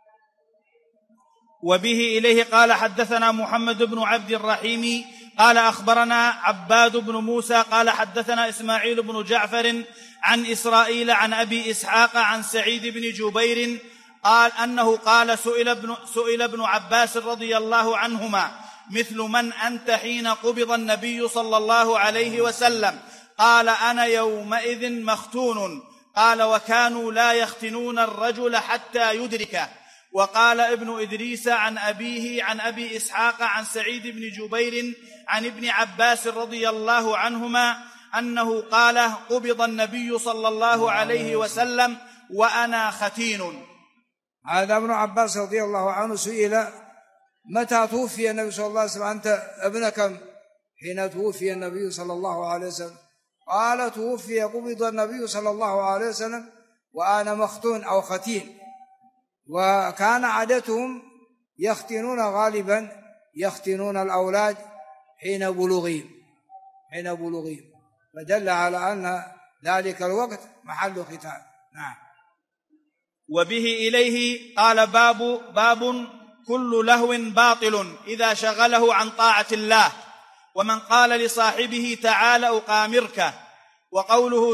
S2: وبه إليه قال حدثنا محمد بن عبد الرحيم قال أخبرنا عباد بن موسى قال حدثنا إسماعيل بن جعفر عن إسرائيل عن أبي إسحاق عن سعيد بن جبير قال أنه قال سئل ابن عباس رضي الله عنهما مثل من أنت حين قبض النبي صلى الله عليه وسلم؟ قال أنا يومئذ مختون. قال وكانوا لا يختنون الرجل حتى يدركه. وقال ابن إدريس عن أبيه عن أبي إسحاق عن سعيد بن جبير عن ابن عباس رضي الله عنهما أنه قال قبض النبي صلى الله عليه وسلم وأنا ختين.
S1: هذا ابن عباس رضي الله عنه سئل متى توفي النبي صلى الله عليه وسلم؟ أنت ابن كم حين توفي النبي صلى الله عليه وسلم؟ قال توفي قبض النبي صلى الله عليه وسلم وأنا مختون أو ختين. وكان عادتهم يختنون غالبا يختنون الأولاد حين بلوغهم، فدل على أن ذلك الوقت محل ختان. نعم.
S2: وبه إليه قال باب كل لهو باطل إذا شغله عن طاعة الله، ومن قال لصاحبه تعال أقامرك. وقوله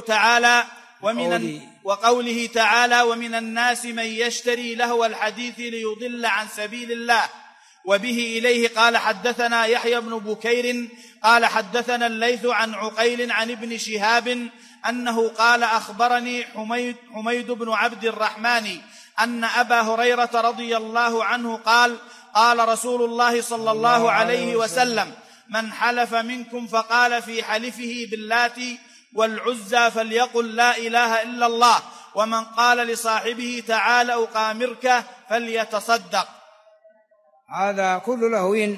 S2: تعالى ومن الناس من يشتري لهو الحديث ليضل عن سبيل الله. وبه إليه قال حدثنا يحيى بن بكير قال حدثنا الليث عن عقيل عن ابن شهاب أنه قال أخبرني حميد بن عبد الرحمن أن أبا هريرة رضي الله عنه قال قال رسول الله صلى الله عليه وسلم من حلف منكم فقال في حلفه باللات والعزى فليقل لا إله إلا الله، ومن قال لصاحبه تعال أقامرك فليتصدق.
S1: هذا كل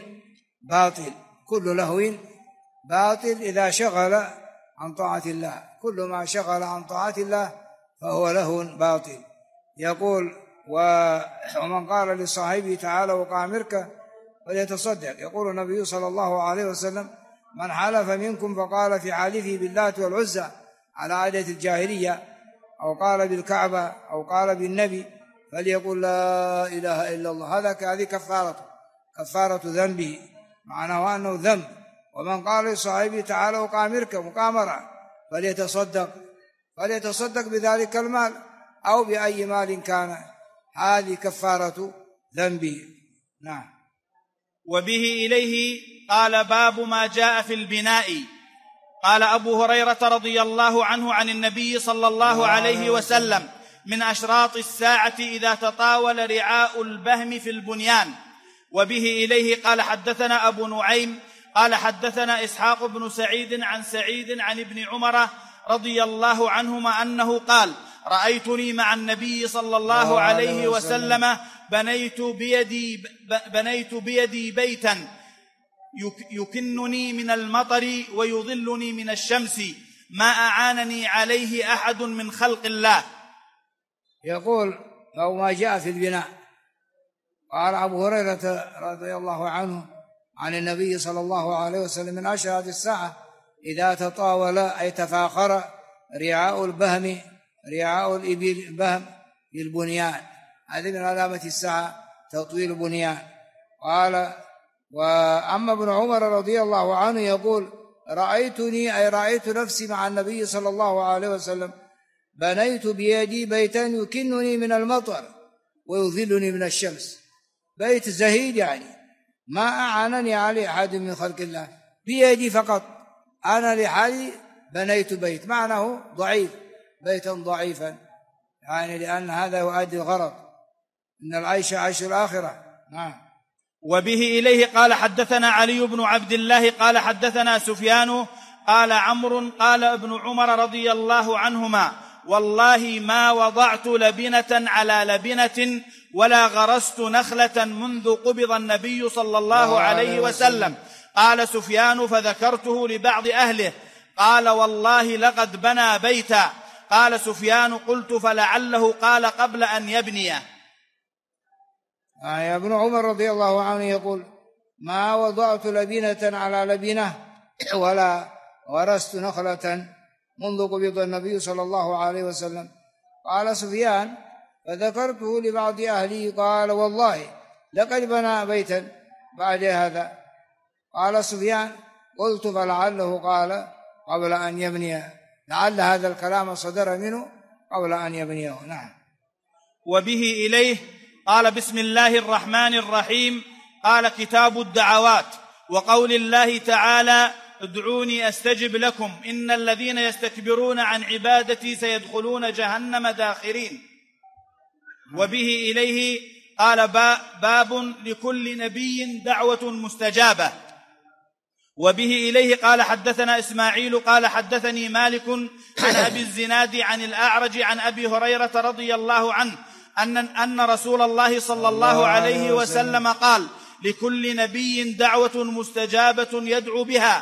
S1: لهو باطل إذا شغل عن طاعة الله، كل ما شغل عن طاعة الله فهو لهو باطل. يقول ومن قال لصاحبه تعالى أقامرك فليتصدق. يقول النبي صلى الله عليه وسلم من حلف منكم فقال في حلفه باللات والعزى على عادة الجاهلية أو قال بالكعبة أو قال بالنبي فليقول لا إله إلا الله. هذه كفارة ذنبه، معناه أنه ذنب. ومن قال لصاحبه تعالى أقامرك مقامرة فليتصدق بذلك المال أو بأي مال كان، هذه كفارة ذنبه. نعم.
S2: وبه إليه قال باب ما جاء في البناء. قال أبو هريرة رضي الله عنه عن النبي صلى الله عليه وسلم من أشراط الساعة إذا تطاول رعاء البهم في البنيان. وبه إليه قال حدثنا أبو نعيم قال حدثنا إسحاق بن سعيد عن ابن عمر رضي الله عنهما أنه قال رأيتني مع النبي صلى الله عليه وسلم بنيت بيدي بيتا يكنني من المطر ويظلني من الشمس ما أعانني عليه أحد من خلق الله.
S1: يقول أو ما جاء في البناء. قال أبو هريرة رضي الله عنه عن النبي صلى الله عليه وسلم من أشراط الساعة إذا تطاول أي تفاخر رعاء البهم في البنيان. هذه من علامة الساعة تطويل البنيان. قال وأما ابن عمر رضي الله عنه يقول رأيت نفسي مع النبي صلى الله عليه وسلم بنيت بيدي بيتا يكنني من المطر ويظلني من الشمس، بيت زهيد يعني ما أعانني عليه أحد من خلق الله، بيدي فقط أنا لحالي بنيت بيت، معناه ضعيف، بيتا ضعيفا يعني لأن هذا يؤدي الغرض، إن العيش عيش الآخرة. نعم.
S2: وبه إليه قال حدثنا علي بن عبد الله قال حدثنا سفيان قال عمرو قال ابن عمر رضي الله عنهما والله ما وضعت لبنة على لبنة ولا غرست نخلة منذ قبض النبي صلى الله عليه وسلم. قال سفيان فذكرته لبعض أهله، قال والله لقد بنى بيتا. قال سفيان قلت فلعله قال قبل أن يبني.
S1: ابن عمر رضي الله عنه يقول ما وضعت لبنة على لبنة ولا غرست نخلة منذ قبض النبي صلى الله عليه وسلم. قال سفيان فذكرته لبعض أهلي، قال والله لقد بنى بيتا بعد هذا. قال سفيان قلت فلعله قال قبل أن يبني، لعل هذا الكلام صدر منه قبل أن يبنيه. نعم.
S2: وبه إليه قال بسم الله الرحمن الرحيم. قال كتاب الدعوات، وقول الله تعالى ادعوني أستجب لكم إن الذين يستكبرون عن عبادتي سيدخلون جهنم داخرين. وبه إليه قال باب لكل نبي دعوة مستجابة. وبه إليه قال حدثنا إسماعيل قال حدثني مالك عن أبي الزناد عن الأعرج عن أبي هريرة رضي الله عنه أن رسول الله صلى الله عليه وسلم قال لكل نبي دعوة مستجابة يدعو بها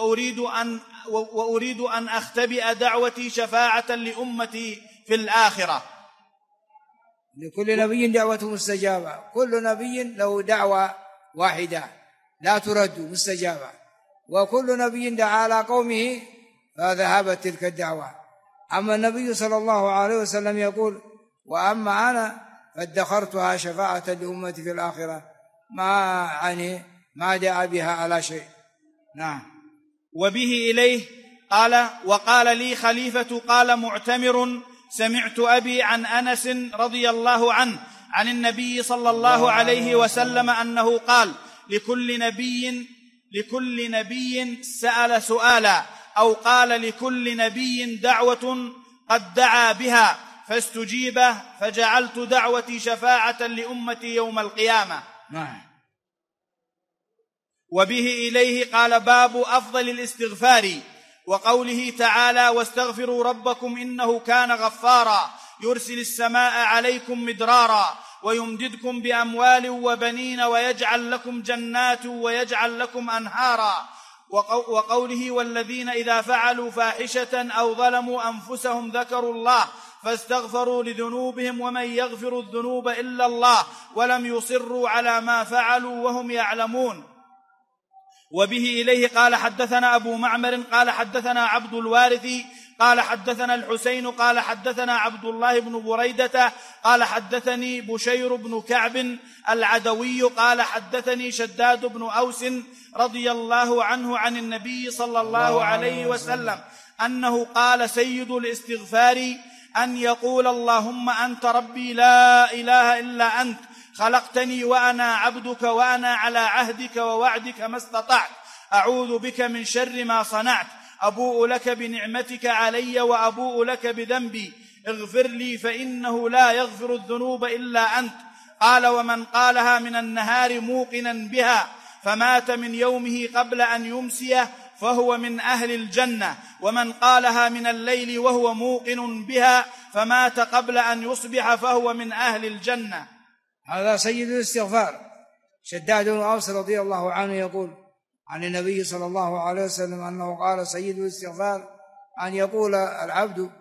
S2: وأريد أن أختبئ دعوتي شفاعة لأمتي في الآخرة.
S1: لكل نبي دعوة مستجابة، كل نبي له دعوة واحدة لا ترد مستجابة، وكل نبي دعا على قومه فذهبت تلك الدعوة. أما النبي صلى الله عليه وسلم يقول وأما أنا فادخرتها شفاعة لأمتي في الآخرة، ما دعا بها على شيء. نعم.
S2: وبه إليه قال وقال لي خليفة قال معتمر سمعت أبي عن أنس رضي الله عنه عن النبي صلى الله عليه وسلم أنه قال لكل نبي سأل سؤالا، أو قال لكل نبي دعوة قد دعا بها فاستجيب فجعلت دعوتي شفاعة لأمتي يوم القيامة. وبه إليه قال باب أفضل الاستغفار، وقوله تعالى واستغفروا ربكم إنه كان غفارا يرسل السماء عليكم مدرارا ويمددكم بأموال وبنين ويجعل لكم جنات ويجعل لكم أنهارا. وقوله والذين إذا فعلوا فاحشة أو ظلموا أنفسهم ذكروا الله فاستغفروا لذنوبهم ومن يغفر الذنوب إلا الله ولم يصروا على ما فعلوا وهم يعلمون. وبه إليه قال حدثنا أبو معمر قال حدثنا عبد الوارث قال حدثنا الحسين قال حدثنا عبد الله بن بريدة قال حدثني بشير بن كعب العدوي قال حدثني شداد بن أوس رضي الله عنه عن النبي صلى الله عليه وسلم أنه قال سيد الاستغفار أن يقول اللهم أنت ربي لا إله إلا أنت خلقتني وأنا عبدك وأنا على عهدك ووعدك ما استطعت أعوذ بك من شر ما صنعت أبوء لك بنعمتك علي وأبوء لك بذنبي اغفر لي فإنه لا يغفر الذنوب إلا أنت. قال ومن قالها من النهار موقنا بها فمات من يومه قبل أن يمسي فهو من أهل الجنة، ومن قالها من الليل وهو موقن بها فمات قبل أن يصبح فهو من أهل الجنة.
S1: هذا سيد الاستغفار. شداد بن أوس رضي الله عنه يقول عن النبي صلى الله عليه وسلم أنه قال سيد الاستغفار أن يقول العبد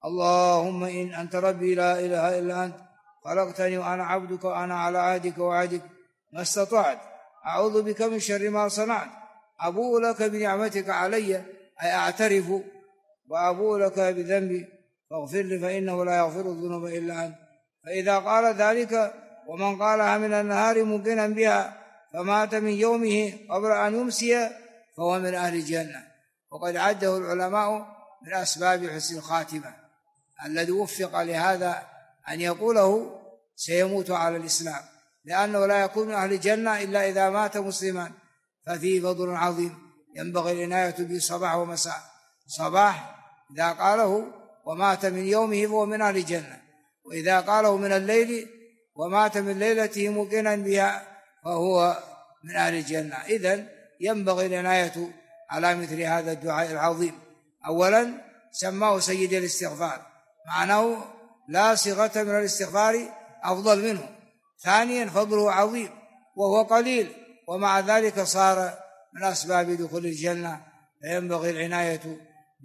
S1: اللهم إن أنت ربي لا إله إلا أنت خلقتني وأنا عبدك وأنا على عهدك ووعدك ما استطعت أعوذ بك من شر ما صنعت أبوء لك بنعمتك علي أي أعترف وأبوء لك بذنبي فاغفر لي فإنه لا يغفر الذنوب إلا أنت. فإذا قال ذلك ومن قالها من النهار موقنا بها فمات من يومه قبل أن يمسي فهو من أهل الجنة. وقد عده العلماء من أسباب حسن الخاتمة الذي وفق لهذا أن يقوله سيموت على الإسلام، لأنه لا يكون من أهل الجنة إلا إذا مات مسلما، ففيه فضل عظيم ينبغي العناية به صباح ومساء. صباح إذا قاله ومات من يومه فهو من أهل الجنة، وإذا قاله من الليل ومات من ليلته موقنا بها فهو من أهل الجنة. إذن ينبغي العناية على مثل هذا الدعاء العظيم. أولا سماه سيد الاستغفار، معناه لا صيغة من الاستغفار أفضل منه. ثانيا فضله عظيم وهو قليل، ومع ذلك صار من أسباب دخول الجنة، فينبغي العناية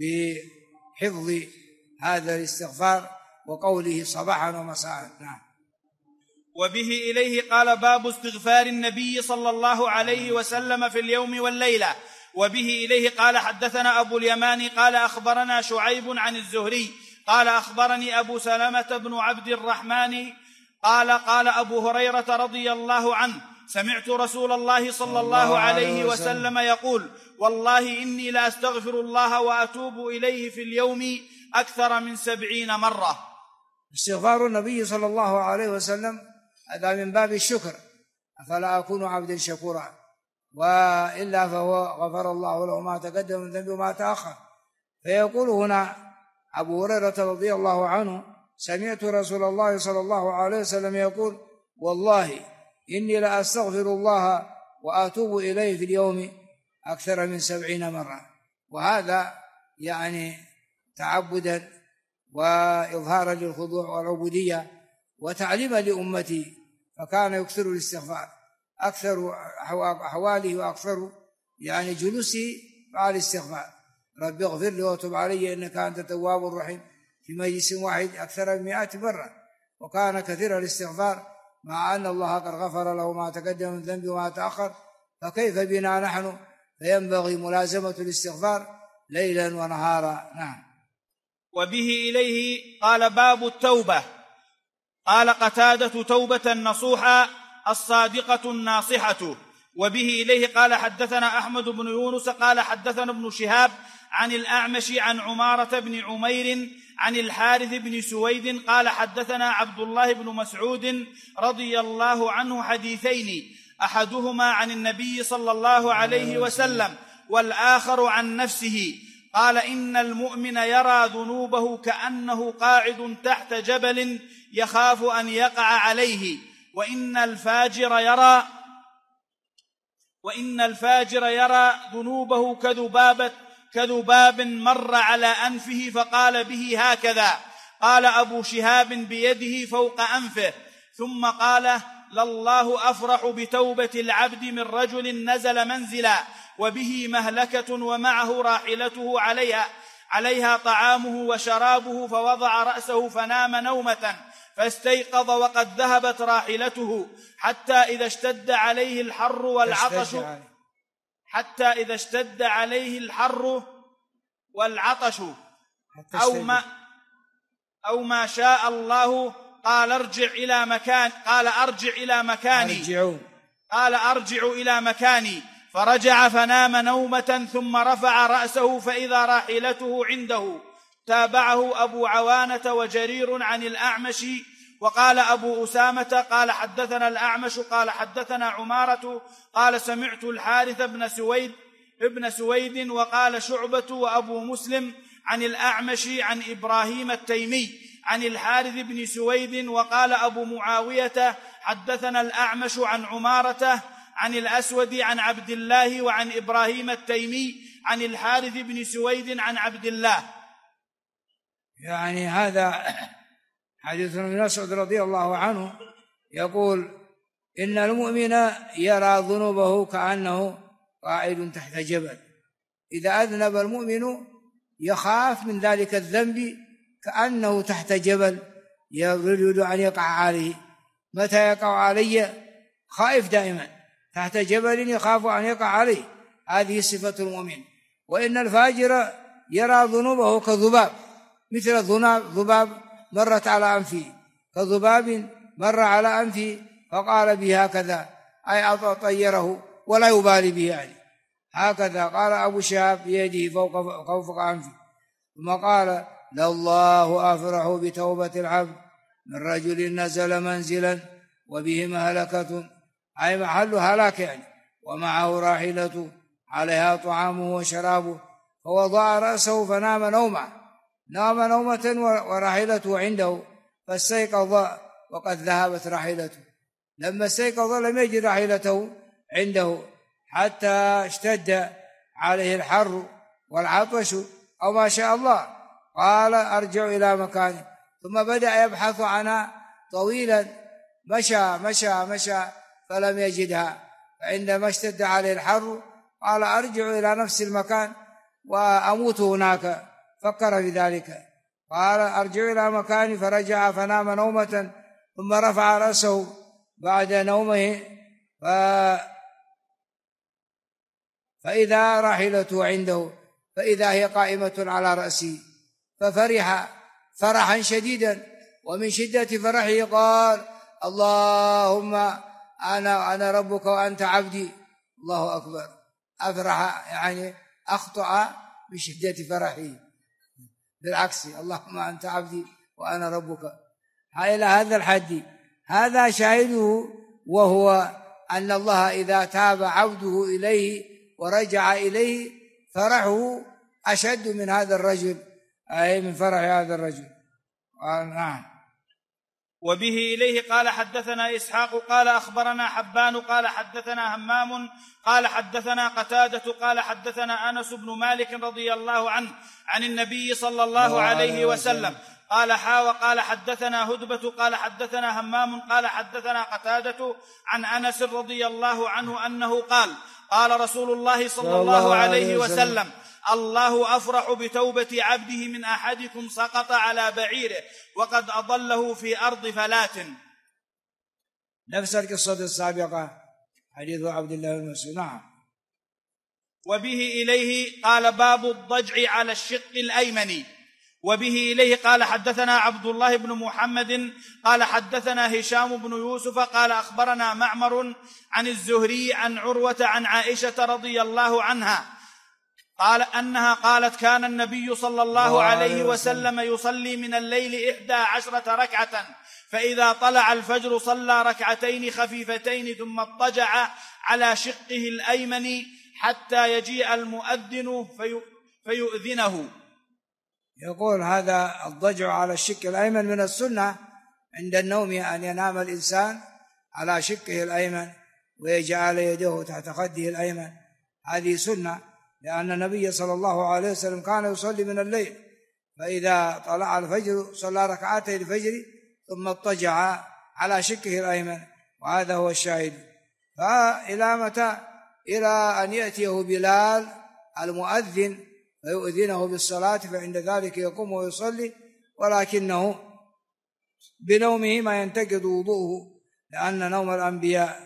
S1: بحفظ هذا الاستغفار وقوله صباحا ومساء. نعم.
S2: وبه إليه قال باب استغفار النبي صلى الله عليه وسلم في اليوم والليلة. وبه إليه قال حدثنا أبو اليمان قال أخبرنا شعيب عن الزهري قال أخبرني أبو سلمة بن عبد الرحمن قال أبو هريرة رضي الله عنه سمعت رسول الله صلى الله عليه وسلم يقول والله إني لأستغفر الله وأتوب إليه في اليوم أكثر من 70 مرة.
S1: استغفار النبي صلى الله عليه وسلم هذا من باب الشكر، أفلا أكون عبدا شكورا، وإلا فهو غفر الله له ما تقدم من ذنبه وما تأخر. فيقول هنا أبو هريرة رضي الله عنه سمعت رسول الله صلى الله عليه وسلم يقول والله إني لأستغفر الله وأتوب إليه في اليوم أكثر من 70 مرة. وهذا يعني تعبدا وإظهارا للخضوع والعبودية وتعليما لأمتي، فكان يكثر الاستغفار، أكثر أحواله وأكثر يعني جلوسه مع الاستغفار. رب اغفر لي وتب علي إنك أنت التواب الرحيم في مجلس واحد أكثر من 100 مرة. وكان كثير الاستغفار مع أن الله قد غفر له ما تقدم من ذنبه وما تأخر، فكيف بنا نحن؟ فينبغي ملازمة الاستغفار ليلا ونهارا. نعم.
S2: وبه إليه قال باب التوبة. قال قتادة توبة نصوحا الصادقة الناصحة. وبه إليه قال حدثنا أحمد بن يونس قال حدثنا ابن شهاب عن الأعمش عن عمارة بن عمير عن الحارث بن سويد قال حدثنا عبد الله بن مسعود رضي الله عنه حديثين، أحدهما عن النبي صلى الله عليه وسلم والآخر عن نفسه. قال إن المؤمن يرى ذنوبه كأنه قاعد تحت جبل يخاف أن يقع عليه، وإن الفاجر يرى ذنوبه كذباب مر على أنفه فقال به هكذا. قال أبو شهاب بيده فوق أنفه، ثم قال لله أفرح بتوبة العبد من رجل نزل منزلا وبه مهلكة ومعه راحلته عليها طعامه وشرابه، فوضع رأسه فنام نومة فاستيقظ وقد ذهبت راحلته حتى إذا اشتد عليه الحر والعطش أو ما شاء الله قال أرجع إلى مكاني فرجع فنام نومة ثم رفع رأسه فإذا راحلته عنده. تابعه أبو عوانة وجرير عن الأعمش. وقال أبو أسامة قال حدثنا الأعمش قال حدثنا عمارة قال سمعت الحارث ابن سويد. وقال شعبة وأبو مسلم عن الأعمش عن إبراهيم التيمي عن الحارث بن سويد. وقال أبو معاوية حدثنا الأعمش عن عمارة عن الأسود عن عبد الله وعن إبراهيم التيمي عن الحارث بن سويد عن عبد الله.
S1: يعني هذا حديث ابن مسعود رضي الله عنه يقول إن المؤمن يرى ذنوبه كأنه قاعد تحت جبل. إذا أذنب المؤمن يخاف من ذلك الذنب كأنه تحت جبل يريد أن يقع عليه. متى يقع علي؟ خائف دائما تحت جبل يخاف أن يقع عليه. هذه صفة المؤمن. وإن الفاجر يرى ذنوبه كذباب، مثل ذباب مرت على أنفه، كذباب مر على أنفه فقال به هكذا، أي طيره ولا يبالي به يعني. هكذا قال أبو شهاب بيده فوق أنفه. ثم قال لله أفرح بتوبة العبد من رجل نزل منزلا وبه مهلكة، أي محل هلاك يعني، ومعه راحلته عليها طعامه وشرابه، فوضع رأسه فنام نومة وراحلته عنده، فاستيقظ وقد ذهبت راحلته. لما استيقظ لم يجد راحلته عنده حتى اشتد عليه الحر والعطش أو ما شاء الله. قال أرجع إلى مكاني، ثم بدأ يبحث عنها طويلا، مشى فلم يجدها، فعندما اشتد عليه الحر قال أرجع إلى نفس المكان وأموت هناك، فكر في ذلك، قال أرجع إلى مكاني، فرجع فنام نومة، ثم رفع رأسه بعد نومه فإذا راحلته عنده، فإذا هي قائمة على رأسه، ففرح فرحا شديدا، ومن شدة فرحه قال اللهم أنا ربك وأنت عبدي. الله أكبر، أفرح يعني أخطأ من شدة فرحه، بالعكس اللهم أنت عبدي وأنا ربك، إلى هذا الحد. هذا شاهده، وهو أن الله إذا تاب عبده إليه ورجع إليه فرحه أشد من هذا الرجل، أي من فرح هذا الرجل. نعم.
S2: وبه إليه قال حدثنا إسحاق قال أخبرنا حبان قال حدثنا همام قال حدثنا قتادة قال حدثنا أنس بن مالك رضي الله عنه عن النبي صلى الله عليه وسلم قال قال حدثنا هدبة قال حدثنا همام قال حدثنا قتادة عن أنس رضي الله عنه أنه قال قال رسول الله صلى الله عليه وسلم الله أفرح بتوبة عبده من أحدكم سقط على بعيره وقد أضله في أرض فلات.
S1: نفس القصة السابقة، حديث عبد الله بن مسعود. نعم.
S2: وبه إليه قال باب الضجع على الشق الأيمن. وبه إليه قال حدثنا عبد الله بن محمد قال حدثنا هشام بن يوسف قال أخبرنا معمر عن الزهري عن عروة عن عائشة رضي الله عنها قال أنها قالت كان النبي صلى الله عليه وسلم يصلي من الليل 11 ركعة، فإذا طلع الفجر صلى ركعتين خفيفتين ثم اضطجع على شقه الأيمن حتى يجيء المؤذن فيؤذنه.
S1: يقول هذا الضجع على الشق الأيمن من السنة عند النوم، أن ينام الإنسان على شقه الأيمن ويجعل يده تحت خده الأيمن، هذه سنة، لأن النبي صلى الله عليه وسلم كان يصلي من الليل، فإذا طلع الفجر صلى ركعتي الفجر ثم اضطجع على شقه الأيمن، وهذا هو الشاهد. فإلى متى؟ إلى أن يأتيه بلال المؤذن فيؤذنه بالصلاة، فعند ذلك يقوم ويصلي، ولكنه بنومه ما ينتقض وضوءه، لأن نوم الأنبياء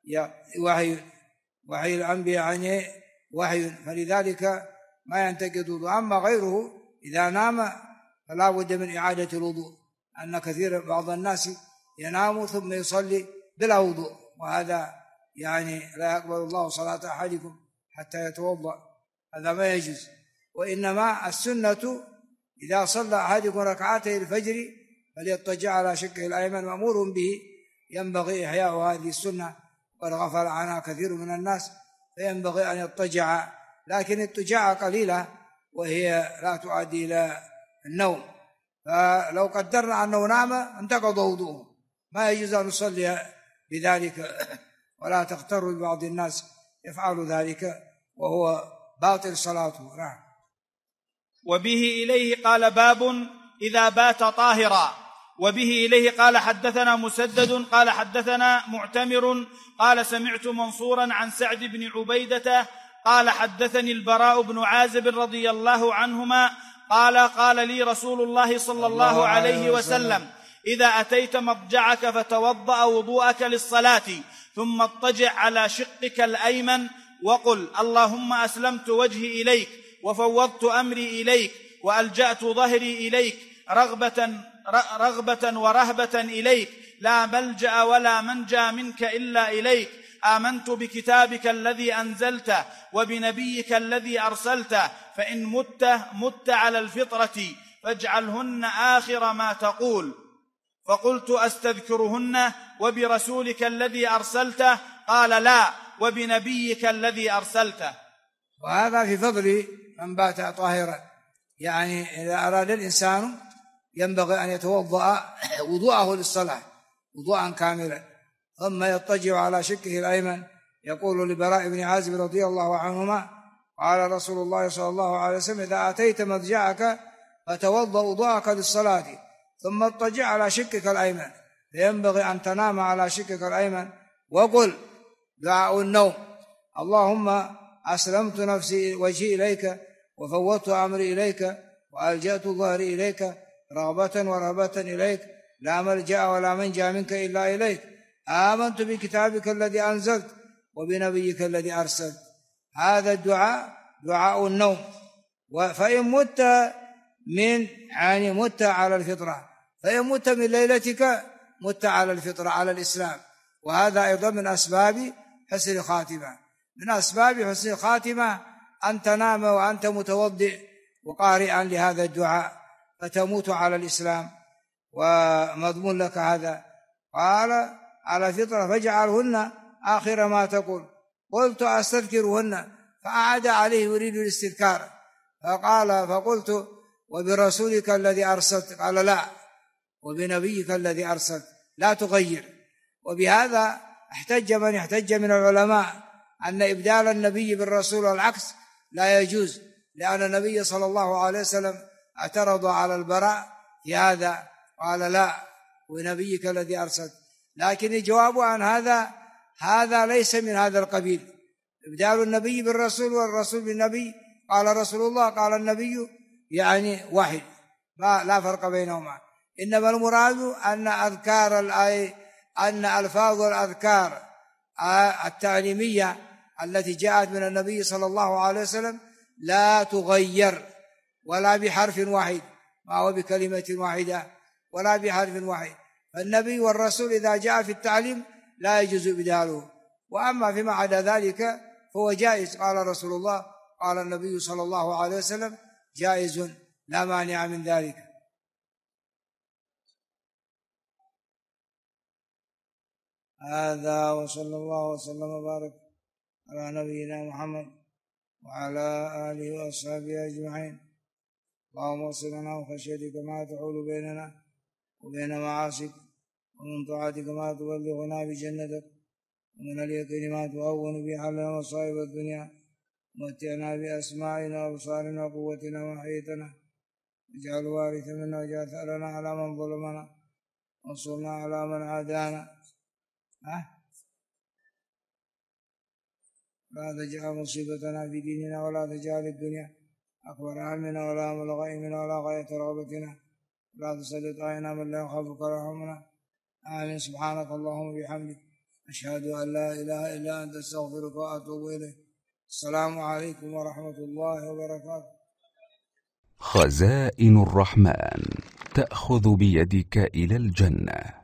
S1: وحي الأنبياء عنه وحي، فلذلك ما ينتقض وضوء. أما غيره إذا نام فلا بد من إعادة الوضوء، أن كثير بعض الناس ينام ثم يصلي بلا وضوء، وهذا يعني لا يقبل الله صلاة أحدكم حتى يتوضأ، هذا ما يجوز. وإنما السنة إذا صلى أحدكم ركعتي الفجر فليضطجع على شقه الأيمن، مأمور به، ينبغي إحياء هذه السنة، وقد غفل عنها كثير من الناس، فينبغي أن يضطجع، لكن اضطجاع قليلة وهي لا تؤدي إلى النوم. فلو قدرنا أنه نام انتقض وضوءه، ما يجوز أن نصلي بذلك، ولا تغتر ببعض الناس يفعل ذلك وهو باطل صلاته. نعم.
S2: وبه إليه قال باب إذا بات طاهرا. وبه إليه قال حدثنا مسدد قال حدثنا معتمر قال سمعت منصورا عن سعد بن عبيدة قال حدثني البراء بن عازب رضي الله عنهما قال لي رسول الله صلى الله عليه وسلم إذا أتيت مضجعك فتوضأ وضوءك للصلاة ثم اضطجع على شقك الأيمن وقل اللهم أسلمت وجهي إليك وفوضت أمري إليك وألجأت ظهري إليك رغبة ورهبة إليك، لا ملجأ ولا منجى منك إلا إليك، آمنت بكتابك الذي أنزلته وبنبيك الذي أرسلته، فإن مت على الفطرة فاجعلهن آخر ما تقول. فقلت أستذكرهن وبرسولك الذي أرسلته؟ قال لا، وبنبيك الذي أرسلته.
S1: وهذا في فضل من بات طاهرا، يعني إذا أراد الإنسان ينبغي أن يتوضأ وضوءه للصلاة وضوءا كاملا، ثم يضطجع على شقه الأيمن. يقول لبراء بن عازب رضي الله عنهما قال رسول الله صلى الله عليه وسلم إذا أتيت مضجعك فتوضأ وضوءك للصلاة ثم اضطجع على شقك الأيمن، فينبغي أن تنام على شقك الأيمن وقل دعاء النوم: اللهم أسلمت نفسي وجهي إليك وفوضت أمري إليك وألجأت ظهري إليك رغبة ورهبة إليك، لا ملجأ ولا منجا منك إلا إليك، آمنت بكتابك الذي أنزلت وبنبيك الذي أرسلت. هذا الدعاء دعاء النوم. فإن مت مت على الفطرة، فإن مت من ليلتك مت على الفطرة على الإسلام. وهذا أيضا من أسباب حسن الخاتمة. من أسباب حسن الخاتمة أن تنام وأنت متوضئ وقارئا لهذا الدعاء فتموت على الإسلام ومضمون لك هذا. قال على فطرة فاجعلهن آخر ما تقول. قلت أستذكرهن، فأعاد عليه يريد الاستذكار، فقلت وبرسولك الذي أرسلت، قال لا، وبنبيك الذي أرسلت، لا تغير. وبهذا احتج من احتج من العلماء أن إبدال النبي بالرسول والعكس لا يجوز، لأن النبي صلى الله عليه وسلم اعترض على البراء في هذا، قال لا، ونبيك الذي أرسلت. لكن الجواب عن هذا ليس من هذا القبيل. إبدال النبي بالرسول والرسول بالنبي، قال رسول الله قال النبي، يعني واحد، لا فرق بينهما. إنما المراد أن ألفاظ الأذكار التعليمية التي جاءت من النبي صلى الله عليه وسلم لا تغير ولا بحرف واحد، ما هو بكلمة واحدة ولا بحرف واحد. فالنبي والرسول إذا جاء في التعليم لا يجوز إبداله، وأما فيما عدا ذلك فهو جائز. قال رسول الله قال النبي صلى الله عليه وسلم جائز لا مانع من ذلك. هذا وصلى الله وسلم وبارك على نبينا محمد وعلى آله وأصحابه أجمعين. اللهم اغفر لنا وخشيتك ما تحول بيننا وبين معاصيك، ومن طاعتك ما تبلغنا بجنتك، ومن اليقين ما تهون به علينا مصائب الدنيا، ومتعنا بأسماعنا وأبصارنا وقوتنا وحيتنا، واجعل الوارث منا واجعل ثأرنا على من ظلمنا وانصرنا على من عادانا. لا تجعل مصيبتنا في ديننا ولا تجعل الدنيا أكبر همنا ولا مبلغ علمنا ولا غاية رغبتنا، ولا تسلط علينا من لا يخافك ويرحمنا. آمين. سبحانك اللهم وبحمدك، أشهد أن لا إله إلا أنت، أستغفرك وأتوب إليك. السلام عليكم ورحمة الله وبركاته.
S3: خزائن الرحمن تأخذ بيدك إلى الجنة.